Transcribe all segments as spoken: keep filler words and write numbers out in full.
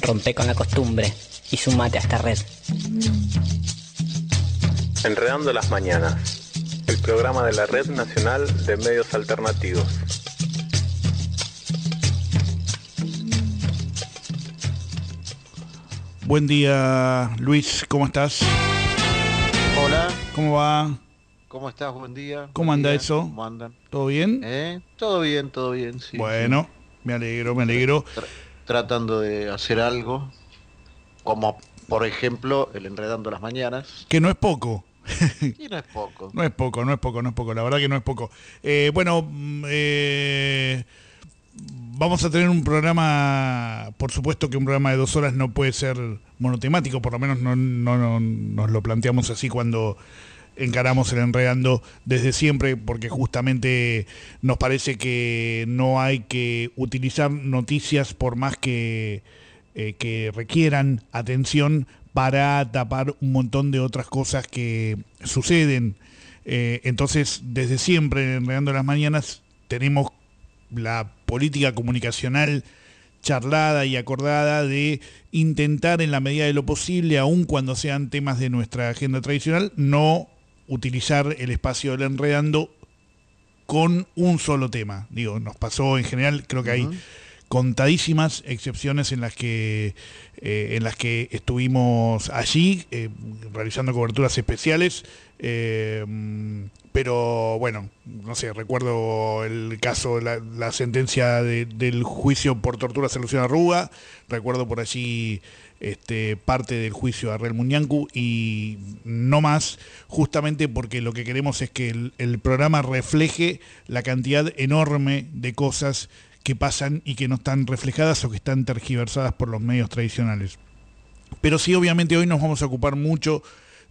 Rompe con la costumbre y sumate a esta red. Enredando las Mañanas, el programa de la Red Nacional de Medios Alternativos. Buen día, Luis, ¿cómo estás? Hola. ¿Cómo va? ¿Cómo estás? Buen día. ¿Cómo Buen anda día. eso? ¿Cómo andan? ¿Todo bien? ¿Eh? Todo bien, todo bien, sí. Bueno, sí. me alegro, me alegro. Tra- tratando de hacer algo, como por ejemplo el Enredando las Mañanas. Que no es poco. Y no es poco. No es poco, no es poco, no es poco, la verdad que no es poco. Eh, bueno, mm, eh, vamos a tener un programa, por supuesto que un programa de dos horas no puede ser monotemático, por lo menos no, no, no nos lo planteamos así cuando encaramos el Enredando desde siempre, porque justamente nos parece que no hay que utilizar noticias por más que, eh, que requieran atención para tapar un montón de otras cosas que suceden. Eh, entonces, desde siempre en Enredando las Mañanas tenemos la política comunicacional charlada y acordada de intentar en la medida de lo posible, aun cuando sean temas de nuestra agenda tradicional, no utilizar el espacio del Enredando con un solo tema. Digo, nos pasó en general, creo que hay uh-huh. contadísimas excepciones en las que eh, en las que estuvimos allí eh, realizando coberturas especiales, eh, pero bueno, no sé, recuerdo el caso, la, la sentencia de, del juicio por tortura a Luciana Arruga, recuerdo por allí este, parte del juicio a Arrel Muñancu y no más, justamente porque lo que queremos es que el, el programa refleje la cantidad enorme de cosas que pasan y que no están reflejadas o que están tergiversadas por los medios tradicionales. Pero sí, obviamente hoy nos vamos a ocupar mucho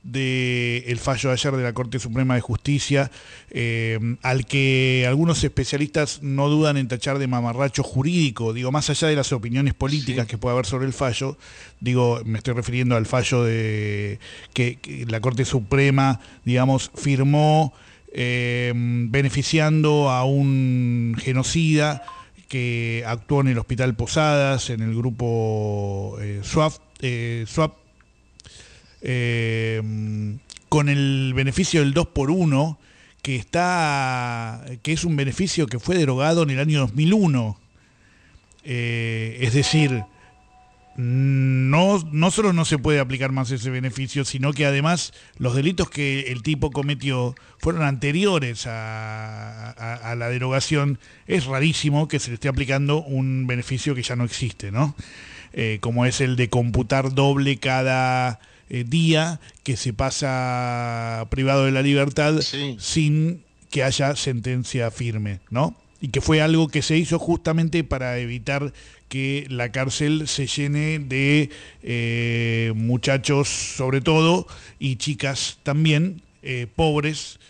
del fallo de ayer de la Corte Suprema de Justicia, eh, al que algunos especialistas no dudan en tachar de mamarracho jurídico, digo, más allá de las opiniones políticas sí. que puede haber sobre el fallo, digo, me estoy refiriendo al fallo de que, que la Corte Suprema, digamos, firmó eh, beneficiando a un genocida que actuó en el Hospital Posadas, en el grupo eh, SWAP, eh, SWAP eh, con el beneficio del dos por uno, que está que es un beneficio que fue derogado en el año dos mil uno. Eh, es decir, no, no solo no se puede aplicar más ese beneficio, sino que además los delitos que el tipo cometió fueron anteriores a, a, a la derogación. Es rarísimo que se le esté aplicando un beneficio que ya no existe, ¿no? Eh, como es el de computar doble cada eh, día que se pasa privado de la libertad sí. sin que haya sentencia firme, ¿no? Y que fue algo que se hizo justamente para evitar que la cárcel se llene de eh, muchachos sobre todo y chicas también eh, pobres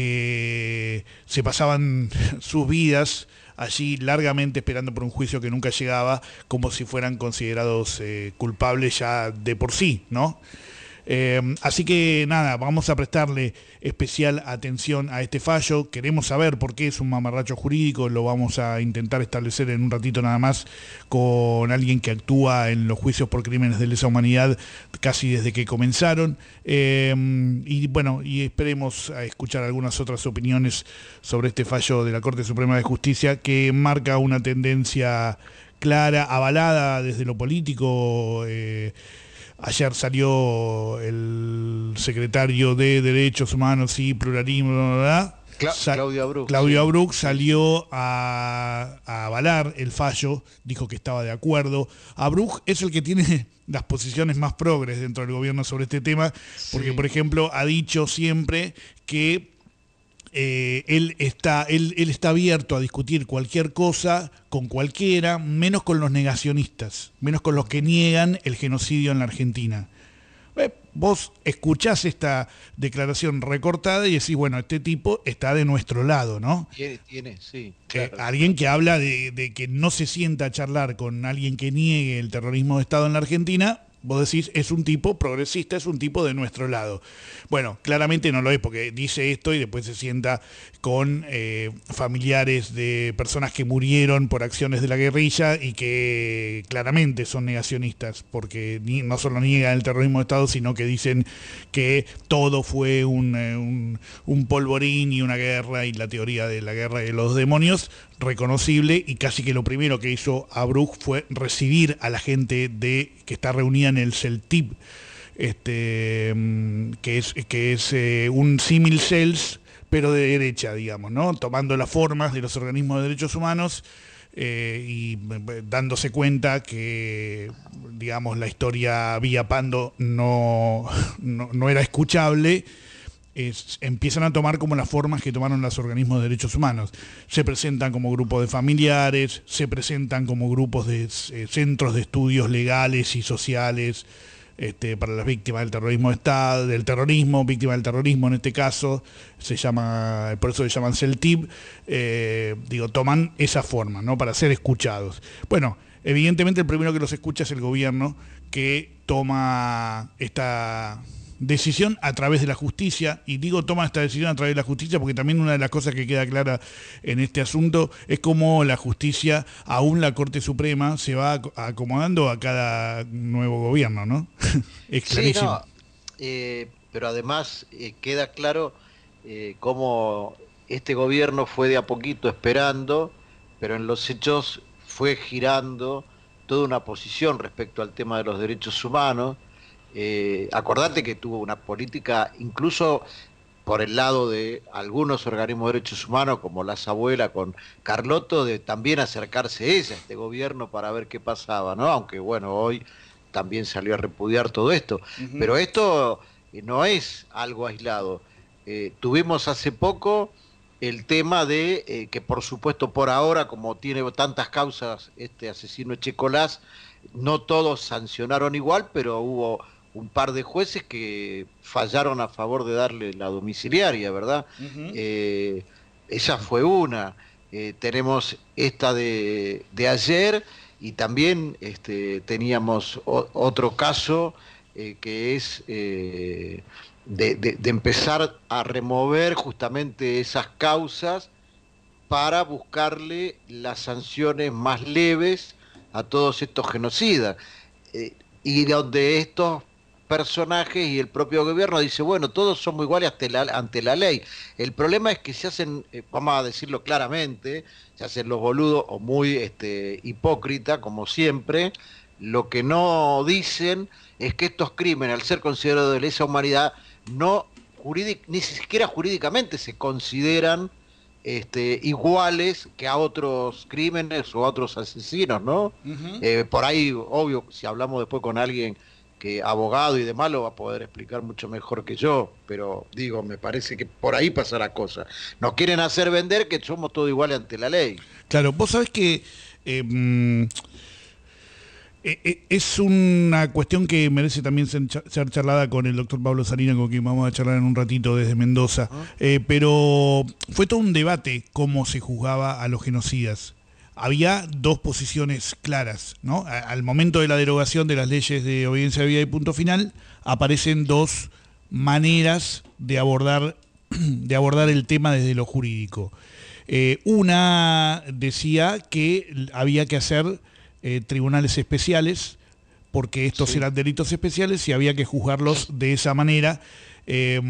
que se pasaban sus vidas allí largamente esperando por un juicio que nunca llegaba, como si fueran considerados eh, culpables ya de por sí, ¿no? Eh, así que nada, vamos a prestarle especial atención a este fallo. Queremos saber por qué es un mamarracho jurídico, lo vamos a intentar establecer en un ratito nada más con alguien que actúa en los juicios por crímenes de lesa humanidad casi desde que comenzaron. Eh, y bueno, y esperemos a escuchar algunas otras opiniones sobre este fallo de la Corte Suprema de Justicia que marca una tendencia clara, avalada desde lo político. eh, Ayer salió el secretario de Derechos Humanos y Pluralismo, ¿verdad? Cla- Sa- Claudia Bruch. Claudia sí. Bruch salió a, a avalar el fallo, dijo que estaba de acuerdo. A Bruch es el que tiene las posiciones más progres dentro del gobierno sobre este tema, porque, sí. por ejemplo, ha dicho siempre que Eh, él está él, él está abierto a discutir cualquier cosa con cualquiera, menos con los negacionistas, menos con los que niegan el genocidio en la Argentina. Eh, vos escuchás esta declaración recortada y decís, bueno, este tipo está de nuestro lado, ¿no? Tiene, tiene, sí. Eh, Claro. alguien que habla de, de que no se sienta a charlar con alguien que niegue el terrorismo de Estado en la Argentina, vos decís, es un tipo progresista, es un tipo de nuestro lado. Bueno, claramente no lo es, porque dice esto y después se sienta con eh, familiares de personas que murieron por acciones de la guerrilla y que claramente son negacionistas, porque ni, no solo niegan el terrorismo de Estado, sino que dicen que todo fue un, eh, un, un polvorín y una guerra, y la teoría de la guerra de los demonios, reconocible, y casi que lo primero que hizo Abrug fue recibir a la gente de que está reunida en el CELTIP, este, que es, que es eh, un símil C E L S, pero de derecha, digamos, ¿no? Tomando las formas de los organismos de derechos humanos eh, y eh, dándose cuenta que, digamos, la historia Villa Pando no, no, no era escuchable. Es, empiezan a tomar como las formas que tomaron los organismos de derechos humanos. Se presentan como grupos de familiares, se presentan como grupos de eh, centros de estudios legales y sociales este, para las víctimas del terrorismo de Estado, del terrorismo, víctimas del terrorismo en este caso, se llama, por eso se llaman CELTIP, eh, digo, toman esa forma, ¿no? Para ser escuchados. Bueno, evidentemente el primero que los escucha es el gobierno, que toma esta decisión a través de la justicia, y digo toma esta decisión a través de la justicia porque también una de las cosas que queda clara en este asunto es cómo la justicia, aún la Corte Suprema, se va acomodando a cada nuevo gobierno, ¿no? Es clarísimo. Sí, no, eh, pero además eh, queda claro eh, cómo este gobierno fue de a poquito esperando, pero en los hechos fue girando toda una posición respecto al tema de los derechos humanos. Eh, acordate que tuvo una política, incluso por el lado de algunos organismos de derechos humanos, como las abuelas con Carlotto, de también acercarse ella a este gobierno para ver qué pasaba, ¿no? Aunque bueno, hoy también salió a repudiar todo esto. Uh-huh. Pero esto eh, no es algo aislado. Eh, tuvimos hace poco el tema de eh, que por supuesto por ahora, como tiene tantas causas este asesino Echecolás, no todos sancionaron igual, pero hubo un par de jueces que fallaron a favor de darle la domiciliaria, ¿verdad? Uh-huh. Eh, esa fue una. Eh, tenemos esta de, de ayer, y también este, teníamos o, otro caso eh, que es eh, de, de, de empezar a remover justamente esas causas para buscarle las sanciones más leves a todos estos genocidas. Eh, y donde estos personajes y el propio gobierno dice, bueno, todos somos iguales ante la, ante la ley. El problema es que se hacen, eh, vamos a decirlo claramente, se hacen los boludos o muy este, hipócritas, como siempre. Lo que no dicen es que estos crímenes, al ser considerados de lesa humanidad, no jurídic, ni siquiera jurídicamente se consideran Este, iguales que a otros crímenes o a otros asesinos, ¿no? Uh-huh. Eh, por ahí, obvio, si hablamos después con alguien que abogado y demás, lo va a poder explicar mucho mejor que yo, pero digo, me parece que por ahí pasa la cosa. Nos quieren hacer vender que somos todos iguales ante la ley. Claro, vos sabés que eh, eh, es una cuestión que merece también ser, ser charlada con el doctor Pablo Salina, con quien vamos a charlar en un ratito desde Mendoza, uh-huh. eh, pero fue todo un debate cómo se juzgaba a los genocidas. Había dos posiciones claras, ¿no? Al momento de la derogación de las leyes de obediencia de vida y punto final, aparecen dos maneras de abordar, de abordar el tema desde lo jurídico. Eh, una decía que había que hacer eh, tribunales especiales, porque estos sí. eran delitos especiales y había que juzgarlos de esa manera. Eh,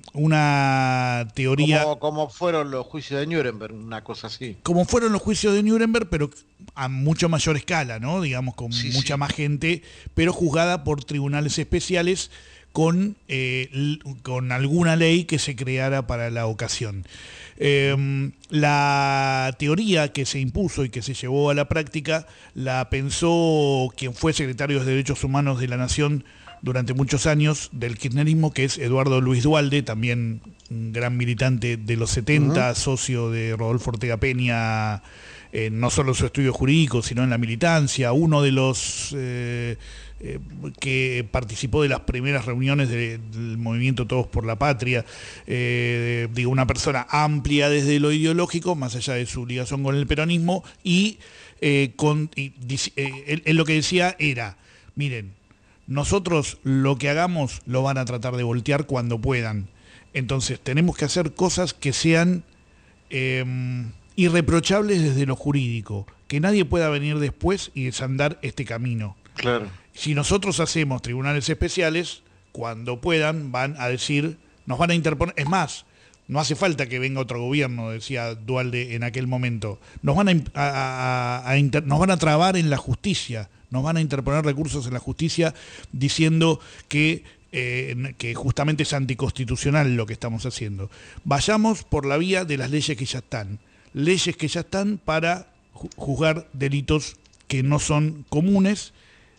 una teoría... Como, como fueron los juicios de Nuremberg, una cosa así. Como fueron los juicios de Nuremberg, pero a mucho mayor escala, ¿no? Digamos, con sí, mucha sí. más gente, pero juzgada por tribunales especiales con, eh, con alguna ley que se creara para la ocasión. Eh, la teoría que se impuso y que se llevó a la práctica la pensó quien fue secretario de Derechos Humanos de la Nación durante muchos años del kirchnerismo, que es Eduardo Luis Duhalde, también un gran militante de los setenta, uh-huh. socio de Rodolfo Ortega Peña, eh, no solo en su estudio jurídico, sino en la militancia, uno de los eh, eh, que participó de las primeras reuniones de, del movimiento Todos por la Patria, eh, digo, una persona amplia desde lo ideológico, más allá de su ligación con el peronismo, y, eh, con, y eh, él, él lo que decía era, miren, nosotros lo que hagamos lo van a tratar de voltear cuando puedan. Entonces tenemos que hacer cosas que sean eh, irreprochables desde lo jurídico, que nadie pueda venir después y desandar este camino. Claro. Si nosotros hacemos tribunales especiales, cuando puedan van a decir, nos van a interponer, es más, no hace falta que venga otro gobierno, decía Duhalde en aquel momento, nos van a, a, a, a inter, nos van a trabar en la justicia, nos van a interponer recursos en la justicia diciendo que, eh, que justamente es anticonstitucional lo que estamos haciendo. Vayamos por la vía de las leyes que ya están, leyes que ya están para juzgar delitos que no son comunes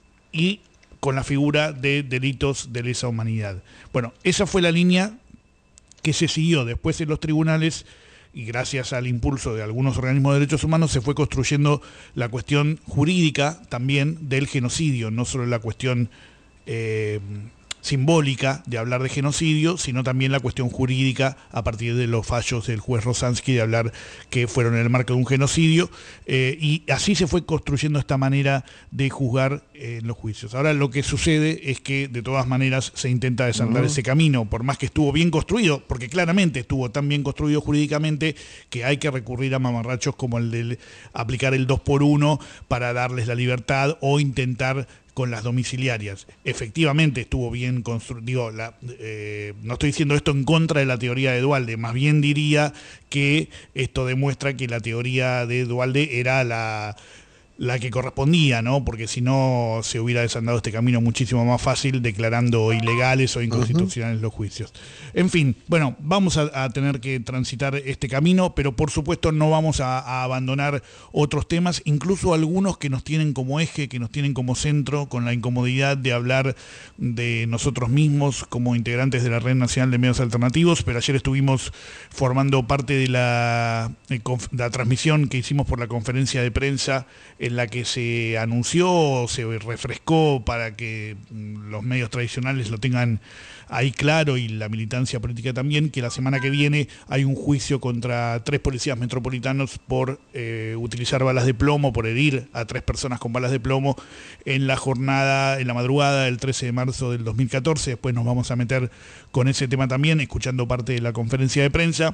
y con la figura de delitos de lesa humanidad. Bueno, esa fue la línea que se siguió después en los tribunales y gracias al impulso de algunos organismos de derechos humanos se fue construyendo la cuestión jurídica también del genocidio, no solo la cuestión eh, simbólica de hablar de genocidio, sino también la cuestión jurídica a partir de los fallos del juez Rosansky de hablar que fueron en el marco de un genocidio, eh, y así se fue construyendo esta manera de juzgar en eh, los juicios. Ahora lo que sucede es que de todas maneras se intenta desandar uh-huh. ese camino, por más que estuvo bien construido, porque claramente estuvo tan bien construido jurídicamente que hay que recurrir a mamarrachos como el de aplicar el dos por uno para darles la libertad o intentar con las domiciliarias. Efectivamente estuvo bien construido, la, eh, no estoy diciendo esto en contra de la teoría de Duhalde, más bien diría que esto demuestra que la teoría de Duhalde era la, la que correspondía, ¿no? Porque si no se hubiera desandado este camino muchísimo más fácil declarando ilegales o inconstitucionales uh-huh. los juicios. En fin, bueno, vamos a, a tener que transitar este camino, pero por supuesto no vamos a, a abandonar otros temas, incluso algunos que nos tienen como eje, que nos tienen como centro, con la incomodidad de hablar de nosotros mismos como integrantes de la Red Nacional de Medios Alternativos, pero ayer estuvimos formando parte de la, de la transmisión que hicimos por la conferencia de prensa en la que se anunció, se refrescó para que los medios tradicionales lo tengan ahí claro y la militancia política también, que la semana que viene hay un juicio contra tres policías metropolitanos por eh, utilizar balas de plomo, por herir a tres personas con balas de plomo en la jornada, en la madrugada del trece de marzo del dos mil catorce. Después nos vamos a meter con ese tema también, escuchando parte de la conferencia de prensa.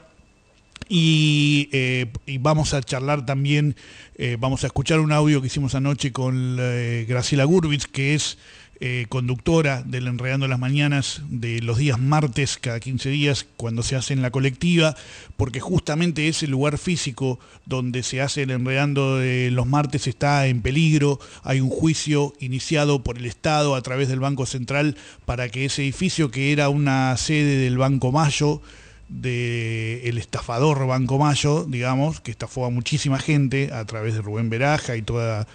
Y, eh, y vamos a charlar también, eh, vamos a escuchar un audio que hicimos anoche con eh, Graciela Gurvitz, que es eh, conductora del Enredando las Mañanas de los días martes, cada quince días, cuando se hace en la colectiva, porque justamente ese lugar físico donde se hace el Enredando de los martes está en peligro. Hay un juicio iniciado por el Estado a través del Banco Central para que ese edificio, que era una sede del Banco Mayo, del estafador Banco Mayo, digamos, que estafó a muchísima gente a través de Rubén Beraja y toda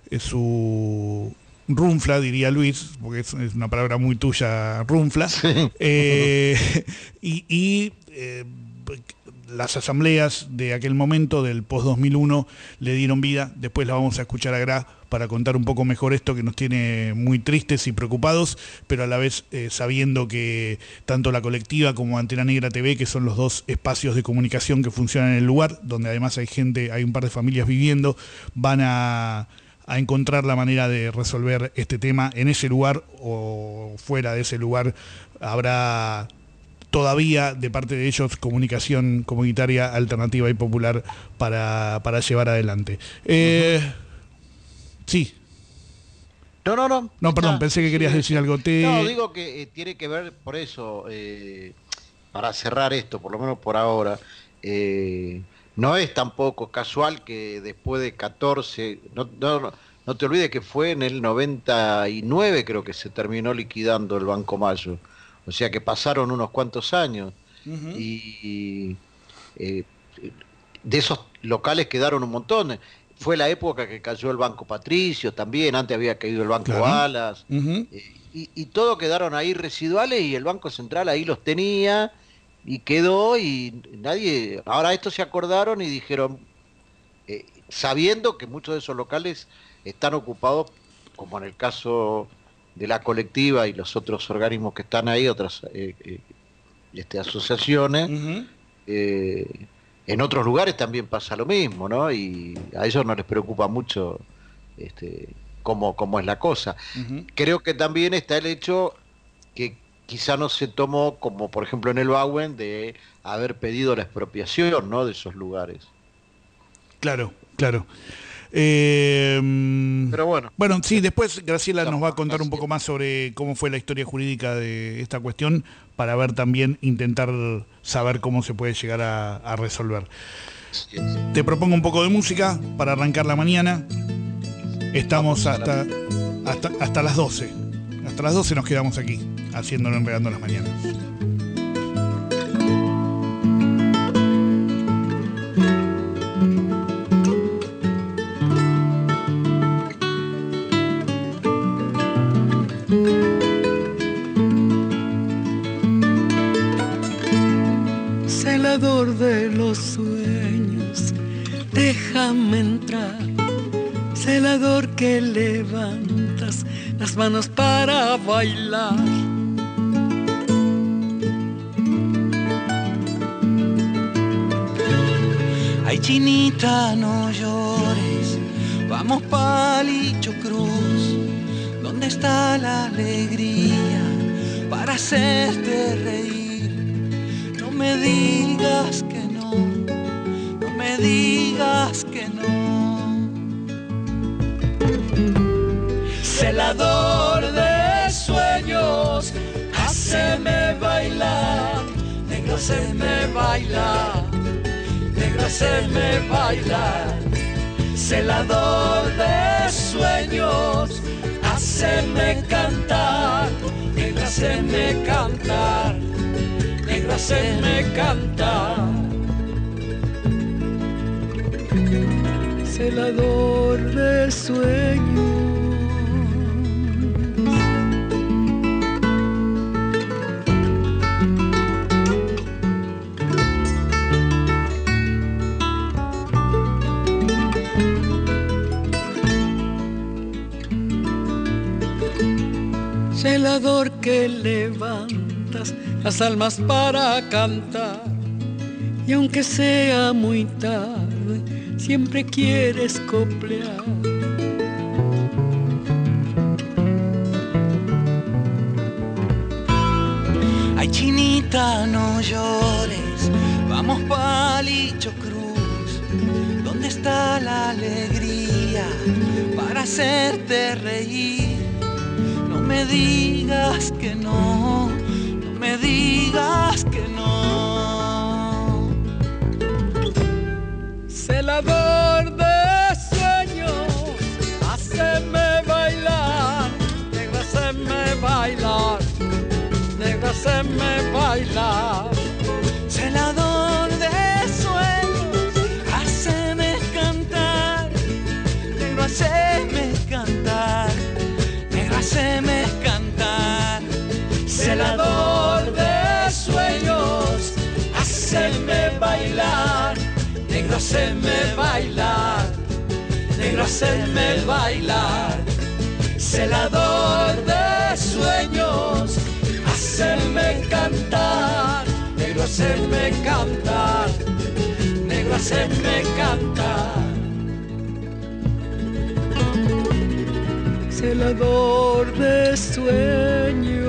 su runfla, diría Luis, porque es, es una palabra muy tuya, runfla, sí. eh, y, y eh, las asambleas de aquel momento, del post dos mil uno, le dieron vida. Después la vamos a escuchar a Gra para contar un poco mejor esto que nos tiene muy tristes y preocupados, pero a la vez eh, sabiendo que tanto la colectiva como Antena Negra T V, que son los dos espacios de comunicación que funcionan en el lugar, donde además hay gente, hay un par de familias viviendo, van a, a encontrar la manera de resolver este tema en ese lugar o fuera de ese lugar. Habrá todavía de parte de ellos comunicación comunitaria alternativa y popular para, para llevar adelante. Eh, uh-huh. Sí. No, no, no. No, perdón, pensé que querías sí, decir algo. Te... No, digo que eh, tiene que ver por eso, eh, para cerrar esto, por lo menos por ahora, eh, no es tampoco casual que después de catorce, no, no, no te olvides que fue en el noventa y nueve creo que se terminó liquidando el Banco Mayo. O sea que pasaron unos cuantos años uh-huh. y, y eh, de esos locales quedaron un montón. Fue la época que cayó el Banco Patricio también, antes había caído el Banco claro. Alas, uh-huh. eh, y, y todo quedaron ahí residuales y el Banco Central ahí los tenía y quedó y nadie... Ahora estos se acordaron y dijeron, eh, sabiendo que muchos de esos locales están ocupados, como en el caso de la colectiva y los otros organismos que están ahí, otras eh, eh, este, asociaciones, uh-huh. eh, en otros lugares también pasa lo mismo, ¿no? Y a ellos no les preocupa mucho este, cómo, cómo es la cosa. Uh-huh. Creo que también está el hecho que quizá no se tomó, como por ejemplo en el Bauen, de haber pedido la expropiación, ¿no?, de esos lugares. Claro, claro. Eh, Pero bueno. Bueno, sí, después Graciela nos va a contar un poco más sobre cómo fue la historia jurídica de esta cuestión, para ver también, intentar saber cómo se puede llegar a, a resolver. Sí. Te propongo un poco de música para arrancar la mañana. Estamos hasta, hasta, hasta las doce. Hasta las doce nos quedamos aquí, haciéndolo, enredando las mañanas. Celador de los sueños, déjame entrar. Celador que levantas las manos para bailar. Ay, chinita, no llores, vamos Palillo Cruz. ¿Dónde está la alegría para hacerte reír? No me digas que no, no me digas que no. Celador de sueños, háceme bailar, negro, háceme bailar, negro, háceme bailar. Celador de sueños, háceme cantar, negro, háceme cantar, negro, háceme cantar. Celador de sueños. Celador que levantas las almas para cantar, y aunque sea muy tarde, siempre quieres coplear. Ay, chinita, no llores, vamos Palillo Cruz. ¿Dónde está la alegría para hacerte reír? No me digas que no, no me digas que no. Celador de sueños, háceme bailar, negro, háceme bailar, negro, háceme bailar. Celador de sueños, háceme cantar, negro, háceme cantar, negro, háceme cantar. Celador de sueños, háceme bailar, negro, háceme bailar, negro, háceme bailar. Celador de sueños, háceme cantar, negro, háceme cantar, negro, háceme cantar. Celador de sueños.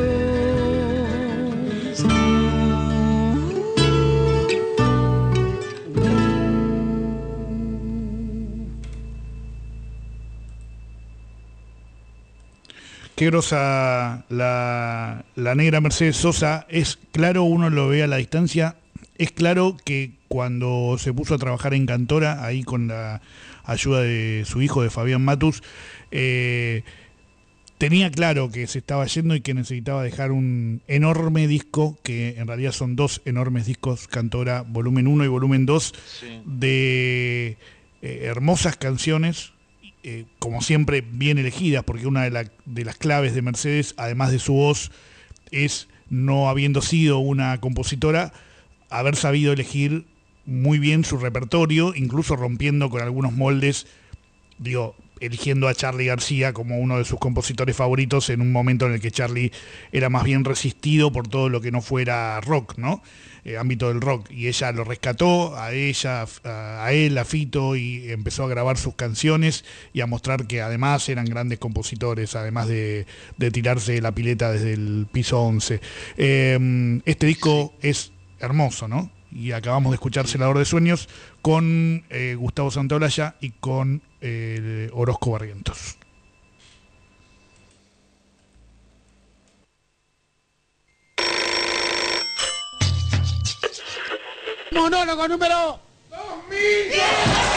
Qué grosa la, la negra Mercedes Sosa. Es claro, uno lo ve a la distancia, es claro que cuando se puso a trabajar en Cantora, ahí con la ayuda de su hijo, de Fabián Matus, eh, tenía claro que se estaba yendo y que necesitaba dejar un enorme disco, que en realidad son dos enormes discos, Cantora volumen uno y volumen dos, sí, de eh, hermosas canciones, eh, como siempre bien elegidas, porque una de, la, de las claves de Mercedes, además de su voz, es, no habiendo sido una compositora, haber sabido elegir muy bien su repertorio, incluso rompiendo con algunos moldes, digo, eligiendo a Charly García como uno de sus compositores favoritos en un momento en el que Charly era más bien resistido por todo lo que no fuera rock, ¿no? Eh, ámbito del rock, y ella lo rescató a ella, a, a él, a Fito, y empezó a grabar sus canciones y a mostrar que además eran grandes compositores, además de, de tirarse la pileta desde el piso once. Eh, este disco es hermoso, ¿no? Y acabamos de escuchar Celador de Sueños con eh, Gustavo Santaolalla y con eh, Orozco Barrientos. Monólogo número dos mil diez.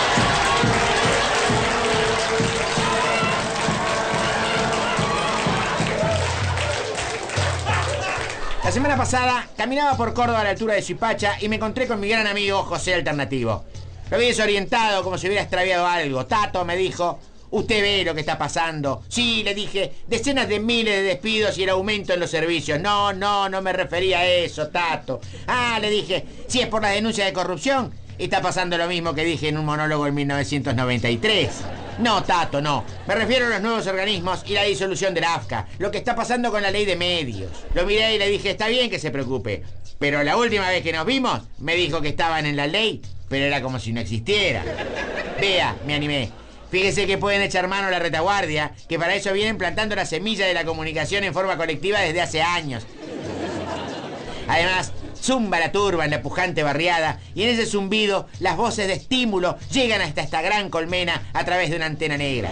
La semana pasada caminaba por Córdoba a la altura de Suipacha y me encontré con mi gran amigo José Alternativo. Lo vi desorientado, como si hubiera extraviado algo. Tato, me dijo, usted ve lo que está pasando. Sí, le dije, decenas de miles de despidos y el aumento en los servicios. No, no, no me refería a eso, Tato. Ah, le dije, si es por las denuncias de corrupción, está pasando lo mismo que dije en un monólogo en mil novecientos noventa y tres. No, Tato, no. Me refiero a los nuevos organismos y la disolución de la A F C A. Lo que está pasando con la ley de medios. Lo miré y le dije, está bien que se preocupe. Pero la última vez que nos vimos, me dijo que estaban en la ley, pero era como si no existiera. Vea, me animé. Fíjese que pueden echar mano a la retaguardia, que para eso vienen plantando la semilla de la comunicación en forma colectiva desde hace años. Además, zumba la turba en la pujante barriada, y en ese zumbido las voces de estímulo llegan hasta esta gran colmena a través de una antena negra.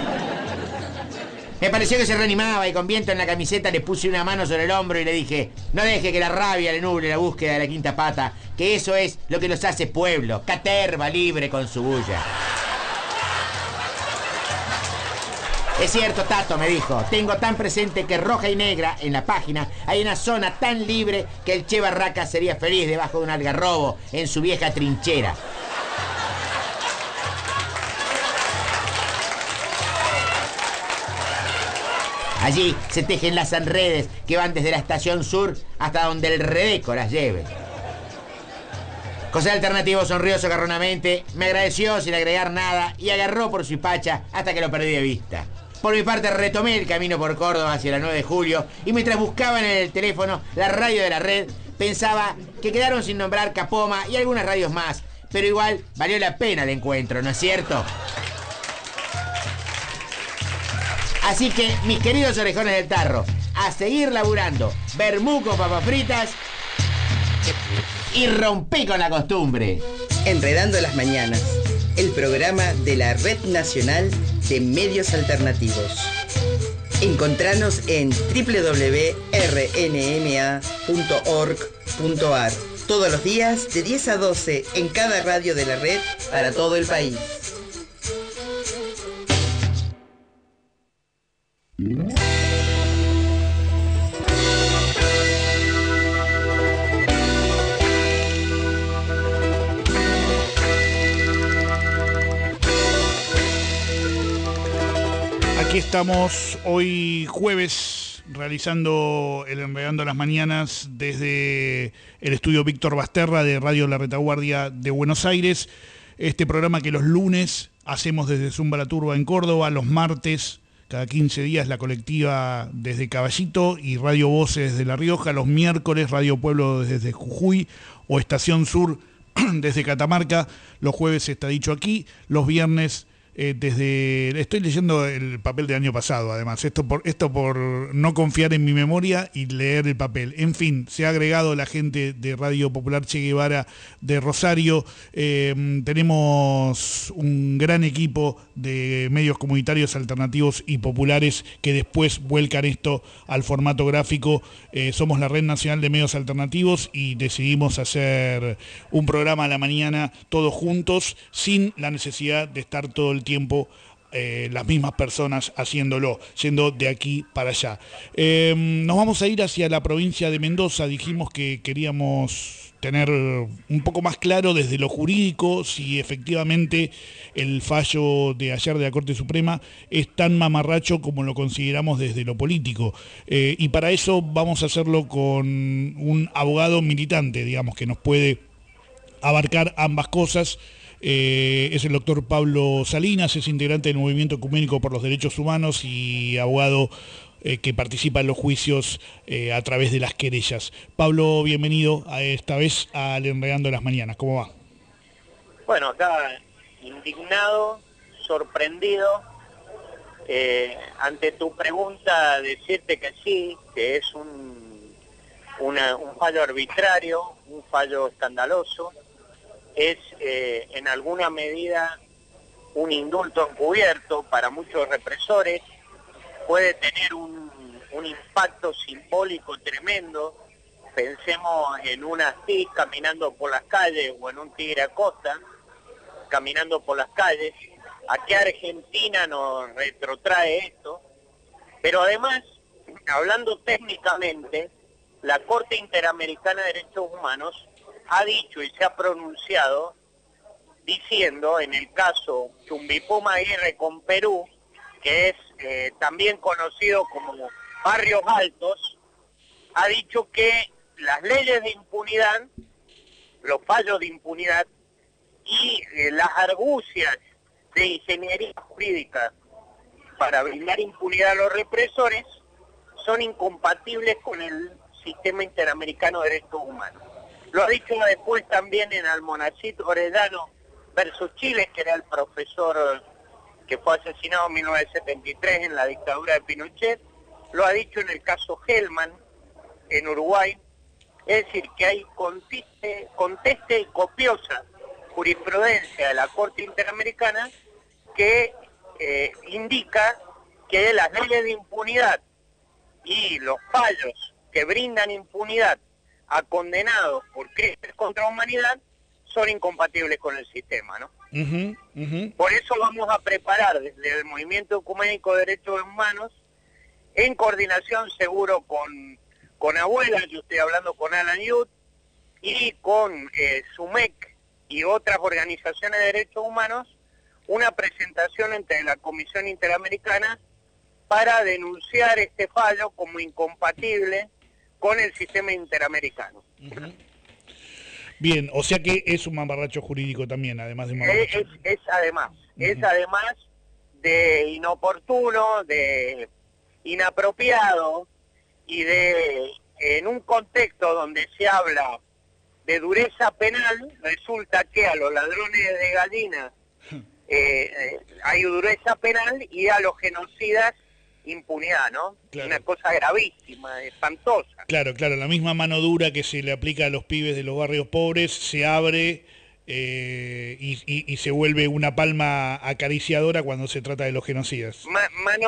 Me pareció que se reanimaba y con viento en la camiseta le puse una mano sobre el hombro y le dije, no deje que la rabia le nuble la búsqueda de la quinta pata, que eso es lo que los hace pueblo, caterva libre con su bulla. Es cierto, Tato, me dijo, tengo tan presente que roja y negra, en la página, hay una zona tan libre que el Che Barraca sería feliz debajo de un algarrobo en su vieja trinchera. Allí se tejen las enredes que van desde la estación sur hasta donde el Redeco las lleve. José Alternativo sonrió socarronamente, me agradeció sin agregar nada y agarró por Suipacha hasta que lo perdí de vista. Por mi parte retomé el camino por Córdoba hacia la nueve de julio y mientras buscaba en el teléfono la radio de la red, pensaba que quedaron sin nombrar Capoma y algunas radios más, pero igual valió la pena el encuentro, ¿no es cierto? Así que, mis queridos orejones del tarro, a seguir laburando, vermú con papas fritas y rompí con la costumbre. Enredando las Mañanas, el programa de la Red Nacional de Medios Alternativos. Encontranos en doble u doble u doble u punto r n m a punto org punto a r todos los días de diez a doce en cada radio de la red para todo el país. Aquí estamos hoy jueves realizando el Enredando las Mañanas desde el estudio Víctor Basterra de Radio La Retaguardia de Buenos Aires. Este programa que los lunes hacemos desde Zumba la Turba en Córdoba, los martes cada quince días la colectiva desde Caballito y Radio Voces desde La Rioja, los miércoles Radio Pueblo desde Jujuy o Estación Sur desde Catamarca, los jueves está dicho aquí, los viernes Eh, desde estoy leyendo el papel del año pasado, además, esto por esto por no confiar en mi memoria y leer el papel. En fin, se ha agregado la gente de Radio Popular Che Guevara de Rosario. Eh, tenemos un gran equipo de medios comunitarios alternativos y populares que después vuelcan esto al formato gráfico. Eh, somos la Red Nacional de Medios Alternativos y decidimos hacer un programa a la mañana todos juntos, sin la necesidad de estar todo el tiempo eh, las mismas personas haciéndolo, yendo de aquí para allá. Eh, nos vamos a ir hacia la provincia de Mendoza. Dijimos que queríamos tener un poco más claro desde lo jurídico si efectivamente el fallo de ayer de la Corte Suprema es tan mamarracho como lo consideramos desde lo político. Eh, y para eso vamos a hacerlo con un abogado militante, digamos, que nos puede abarcar ambas cosas. Eh, es el doctor Pablo Salinas, es integrante del Movimiento Ecuménico por los Derechos Humanos y abogado eh, que participa en los juicios eh, a través de las querellas. Pablo, bienvenido a esta vez al Enredando las Mañanas. ¿Cómo va? Bueno, acá indignado, sorprendido, eh, ante tu pregunta decirte que sí, que es un, una, un fallo arbitrario, un fallo escandaloso, es eh, en alguna medida un indulto encubierto para muchos represores, puede tener un, un impacto simbólico tremendo. Pensemos en un Astiz caminando por las calles o en un Tigre Acosta caminando por las calles. ¿A qué Argentina nos retrotrae esto? Pero además, hablando técnicamente, la Corte Interamericana de Derechos Humanos ha dicho y se ha pronunciado diciendo, en el caso Chumbipuma Aguirre con Perú, que es eh, también conocido como Barrios Altos, ha dicho que las leyes de impunidad, los fallos de impunidad y eh, las argucias de ingeniería jurídica para brindar impunidad a los represores son incompatibles con el sistema interamericano de derechos humanos. Lo ha dicho después también en Almonacid Orellano versus Chile, que era el profesor que fue asesinado en mil novecientos setenta y tres en la dictadura de Pinochet. Lo ha dicho en el caso Hellman, en Uruguay. Es decir, que hay conteste, conteste y copiosa jurisprudencia de la Corte Interamericana que eh, indica que las leyes de impunidad y los fallos que brindan impunidad a condenados por crímenes contra la humanidad son incompatibles con el sistema, ¿no? Uh-huh, uh-huh. Por eso vamos a preparar desde el Movimiento Ecuménico de Derechos Humanos, en coordinación seguro con, con Abuela, yo estoy hablando con Alan Youth, y con eh, SUMEC y otras organizaciones de derechos humanos, una presentación ante la Comisión Interamericana para denunciar este fallo como incompatible con el sistema interamericano. Uh-huh. Bien, o sea que es un mamarracho jurídico también, además de un mamarracho. Es, es, es además, uh-huh. es además de inoportuno, de inapropiado y de, en un contexto donde se habla de dureza penal, resulta que a los ladrones de gallinas eh, hay dureza penal y a los genocidas impunidad, ¿no? Claro. Una cosa gravísima, espantosa. Claro, claro, la misma mano dura que se le aplica a los pibes de los barrios pobres se abre eh, y, y, y se vuelve una palma acariciadora cuando se trata de los genocidas. Ma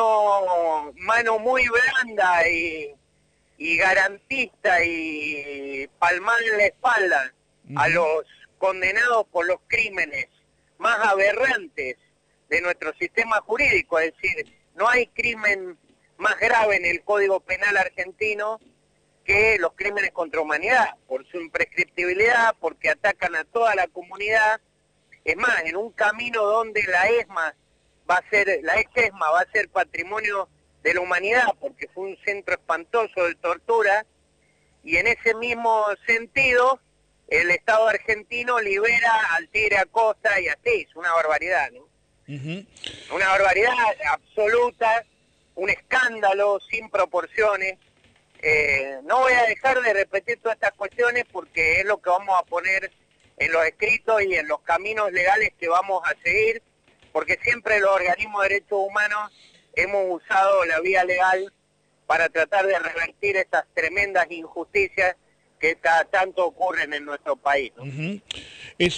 mano, mano muy blanda y, y garantista y palmar en la espalda uh-huh. a los condenados por los crímenes más aberrantes de nuestro sistema jurídico, es decir, no hay crimen más grave en el Código Penal argentino que los crímenes contra la humanidad, por su imprescriptibilidad, porque atacan a toda la comunidad. Es más, en un camino donde la ESMA va a ser, la ex-ESMA va a ser patrimonio de la humanidad, porque fue un centro espantoso de tortura, y en ese mismo sentido, el Estado argentino libera al Tigre Acosta y así, es una barbaridad, ¿no? Uh-huh. Una barbaridad absoluta, un escándalo sin proporciones. Eh, no voy a dejar de repetir todas estas cuestiones porque es lo que vamos a poner en los escritos y en los caminos legales que vamos a seguir, porque siempre los organismos de derechos humanos hemos usado la vía legal para tratar de revertir estas tremendas injusticias que cada tanto ocurren en nuestro país, ¿no? Uh-huh. Es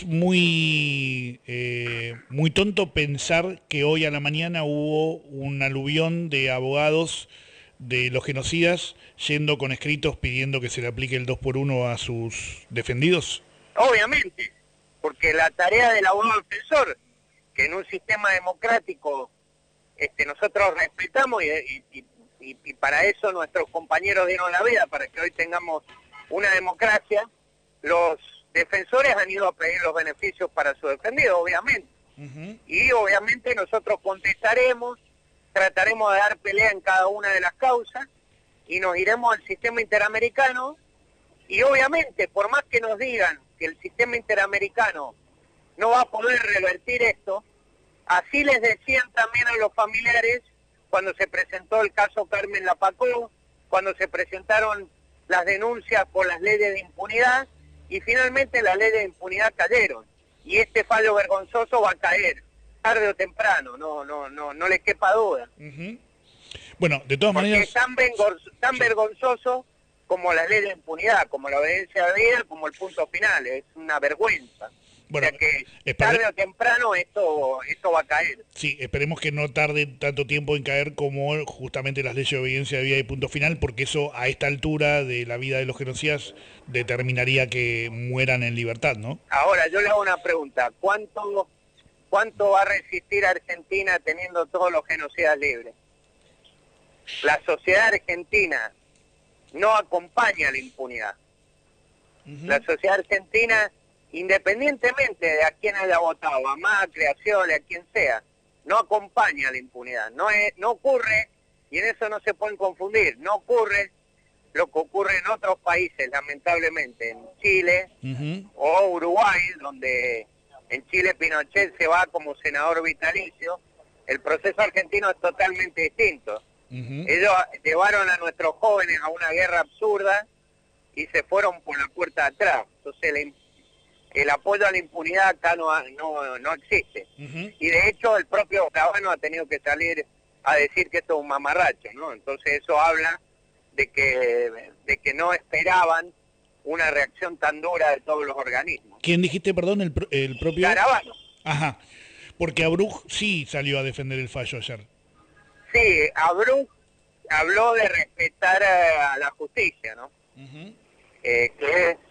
muy eh, muy tonto pensar que hoy a la mañana hubo un aluvión de abogados de los genocidas yendo con escritos pidiendo que se le aplique el dos por uno a sus defendidos. Obviamente, porque la tarea del abogado defensor, que en un sistema democrático este, nosotros respetamos y, y, y, y para eso nuestros compañeros dieron la vida, para que hoy tengamos una democracia, los defensores han ido a pedir los beneficios para su defendido, obviamente. Uh-huh. Y obviamente nosotros contestaremos, trataremos de dar pelea en cada una de las causas y nos iremos al sistema interamericano y obviamente, por más que nos digan que el sistema interamericano no va a poder revertir esto. Así les decían también a los familiares cuando se presentó el caso Carmen Lapacó, cuando se presentaron las denuncias por las leyes de impunidad, y finalmente las leyes de impunidad cayeron. Y este fallo vergonzoso va a caer, tarde o temprano, no no no no les quepa duda. Uh-huh. Bueno, de todas Porque maneras... es tan, tan vergonzoso como la ley de impunidad, como la obediencia de vida, como el punto final, es una vergüenza. Bueno, o sea que espere... tarde o temprano esto esto va a caer. Sí, esperemos que no tarde tanto tiempo en caer como justamente las leyes de obediencia de vida y punto final, porque eso a esta altura de la vida de los genocidas determinaría que mueran en libertad, ¿no? Ahora, yo le hago una pregunta, ¿cuánto, cuánto va a resistir Argentina teniendo todos los genocidas libres? La sociedad argentina no acompaña la impunidad. Uh-huh. La sociedad argentina, independientemente de a quién haya votado, a Macri, a Scioli, a quien sea, no acompaña la impunidad. No, es, no ocurre, y en eso no se pueden confundir, no ocurre lo que ocurre en otros países, lamentablemente, en Chile uh-huh. o Uruguay, donde en Chile Pinochet se va como senador vitalicio. El proceso argentino es totalmente distinto. Uh-huh. Ellos llevaron a nuestros jóvenes a una guerra absurda y se fueron por la puerta de atrás. Entonces el, el apoyo a la impunidad acá no, no, no existe. Uh-huh. Y de hecho el propio Gabano ha tenido que salir a decir que esto es un mamarracho, ¿no? Entonces eso habla de que, de que no esperaban una reacción tan dura de todos los organismos. ¿Quién dijiste, perdón, el, el propio? Garabano. Ajá, porque Abruj sí salió a defender el fallo ayer. Sí, Abruj habló de respetar a la justicia, ¿no? Uh-huh. Eh, que es,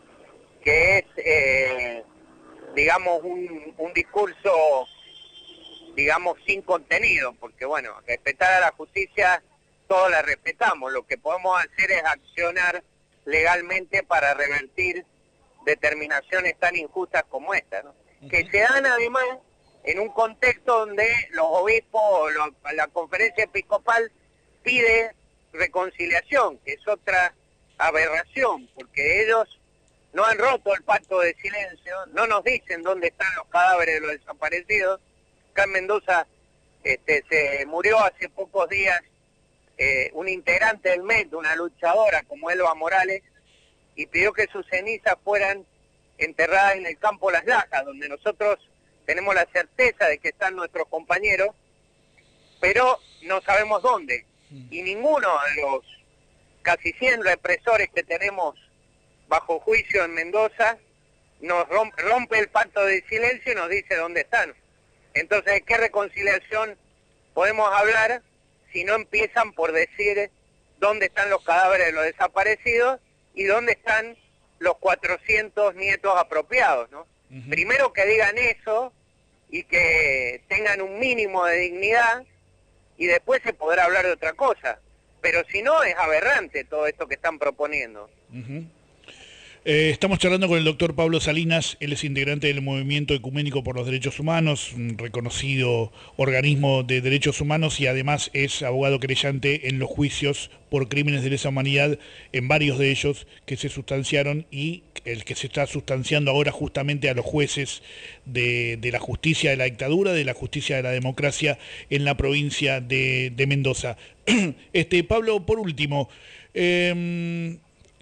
que es eh, digamos, un, un discurso, digamos, sin contenido, porque, bueno, respetar a la justicia, todos la respetamos. Lo que podemos hacer es accionar legalmente para revertir determinaciones tan injustas como esta, ¿no? Uh-huh. Que se dan, además, en un contexto donde los obispos, lo, la conferencia episcopal pide reconciliación, que es otra aberración, porque ellos no han roto el pacto de silencio, no nos dicen dónde están los cadáveres de los desaparecidos. Acá en Mendoza este, se murió hace pocos días eh, un integrante del M E D, una luchadora como Elba Morales, y pidió que sus cenizas fueran enterradas en el campo Las Lajas, donde nosotros tenemos la certeza de que están nuestros compañeros, pero no sabemos dónde. Y ninguno de los casi cien represores que tenemos bajo juicio en Mendoza nos rompe, rompe el pacto de silencio y nos dice dónde están. Entonces, ¿de qué reconciliación podemos hablar si no empiezan por decir dónde están los cadáveres de los desaparecidos y dónde están los cuatrocientos nietos apropiados, ¿no? Uh-huh. Primero que digan eso y que tengan un mínimo de dignidad, y después se podrá hablar de otra cosa. Pero si no, es aberrante todo esto que están proponiendo. Uh-huh. Eh, estamos charlando con el doctor Pablo Salinas, él es integrante del Movimiento Ecuménico por los Derechos Humanos, un reconocido organismo de derechos humanos, y además es abogado querellante en los juicios por crímenes de lesa humanidad, en varios de ellos que se sustanciaron, y el que se está sustanciando ahora justamente a los jueces de, de la justicia de la dictadura, de la justicia de la democracia en la provincia de, de Mendoza. este Pablo, por último, eh,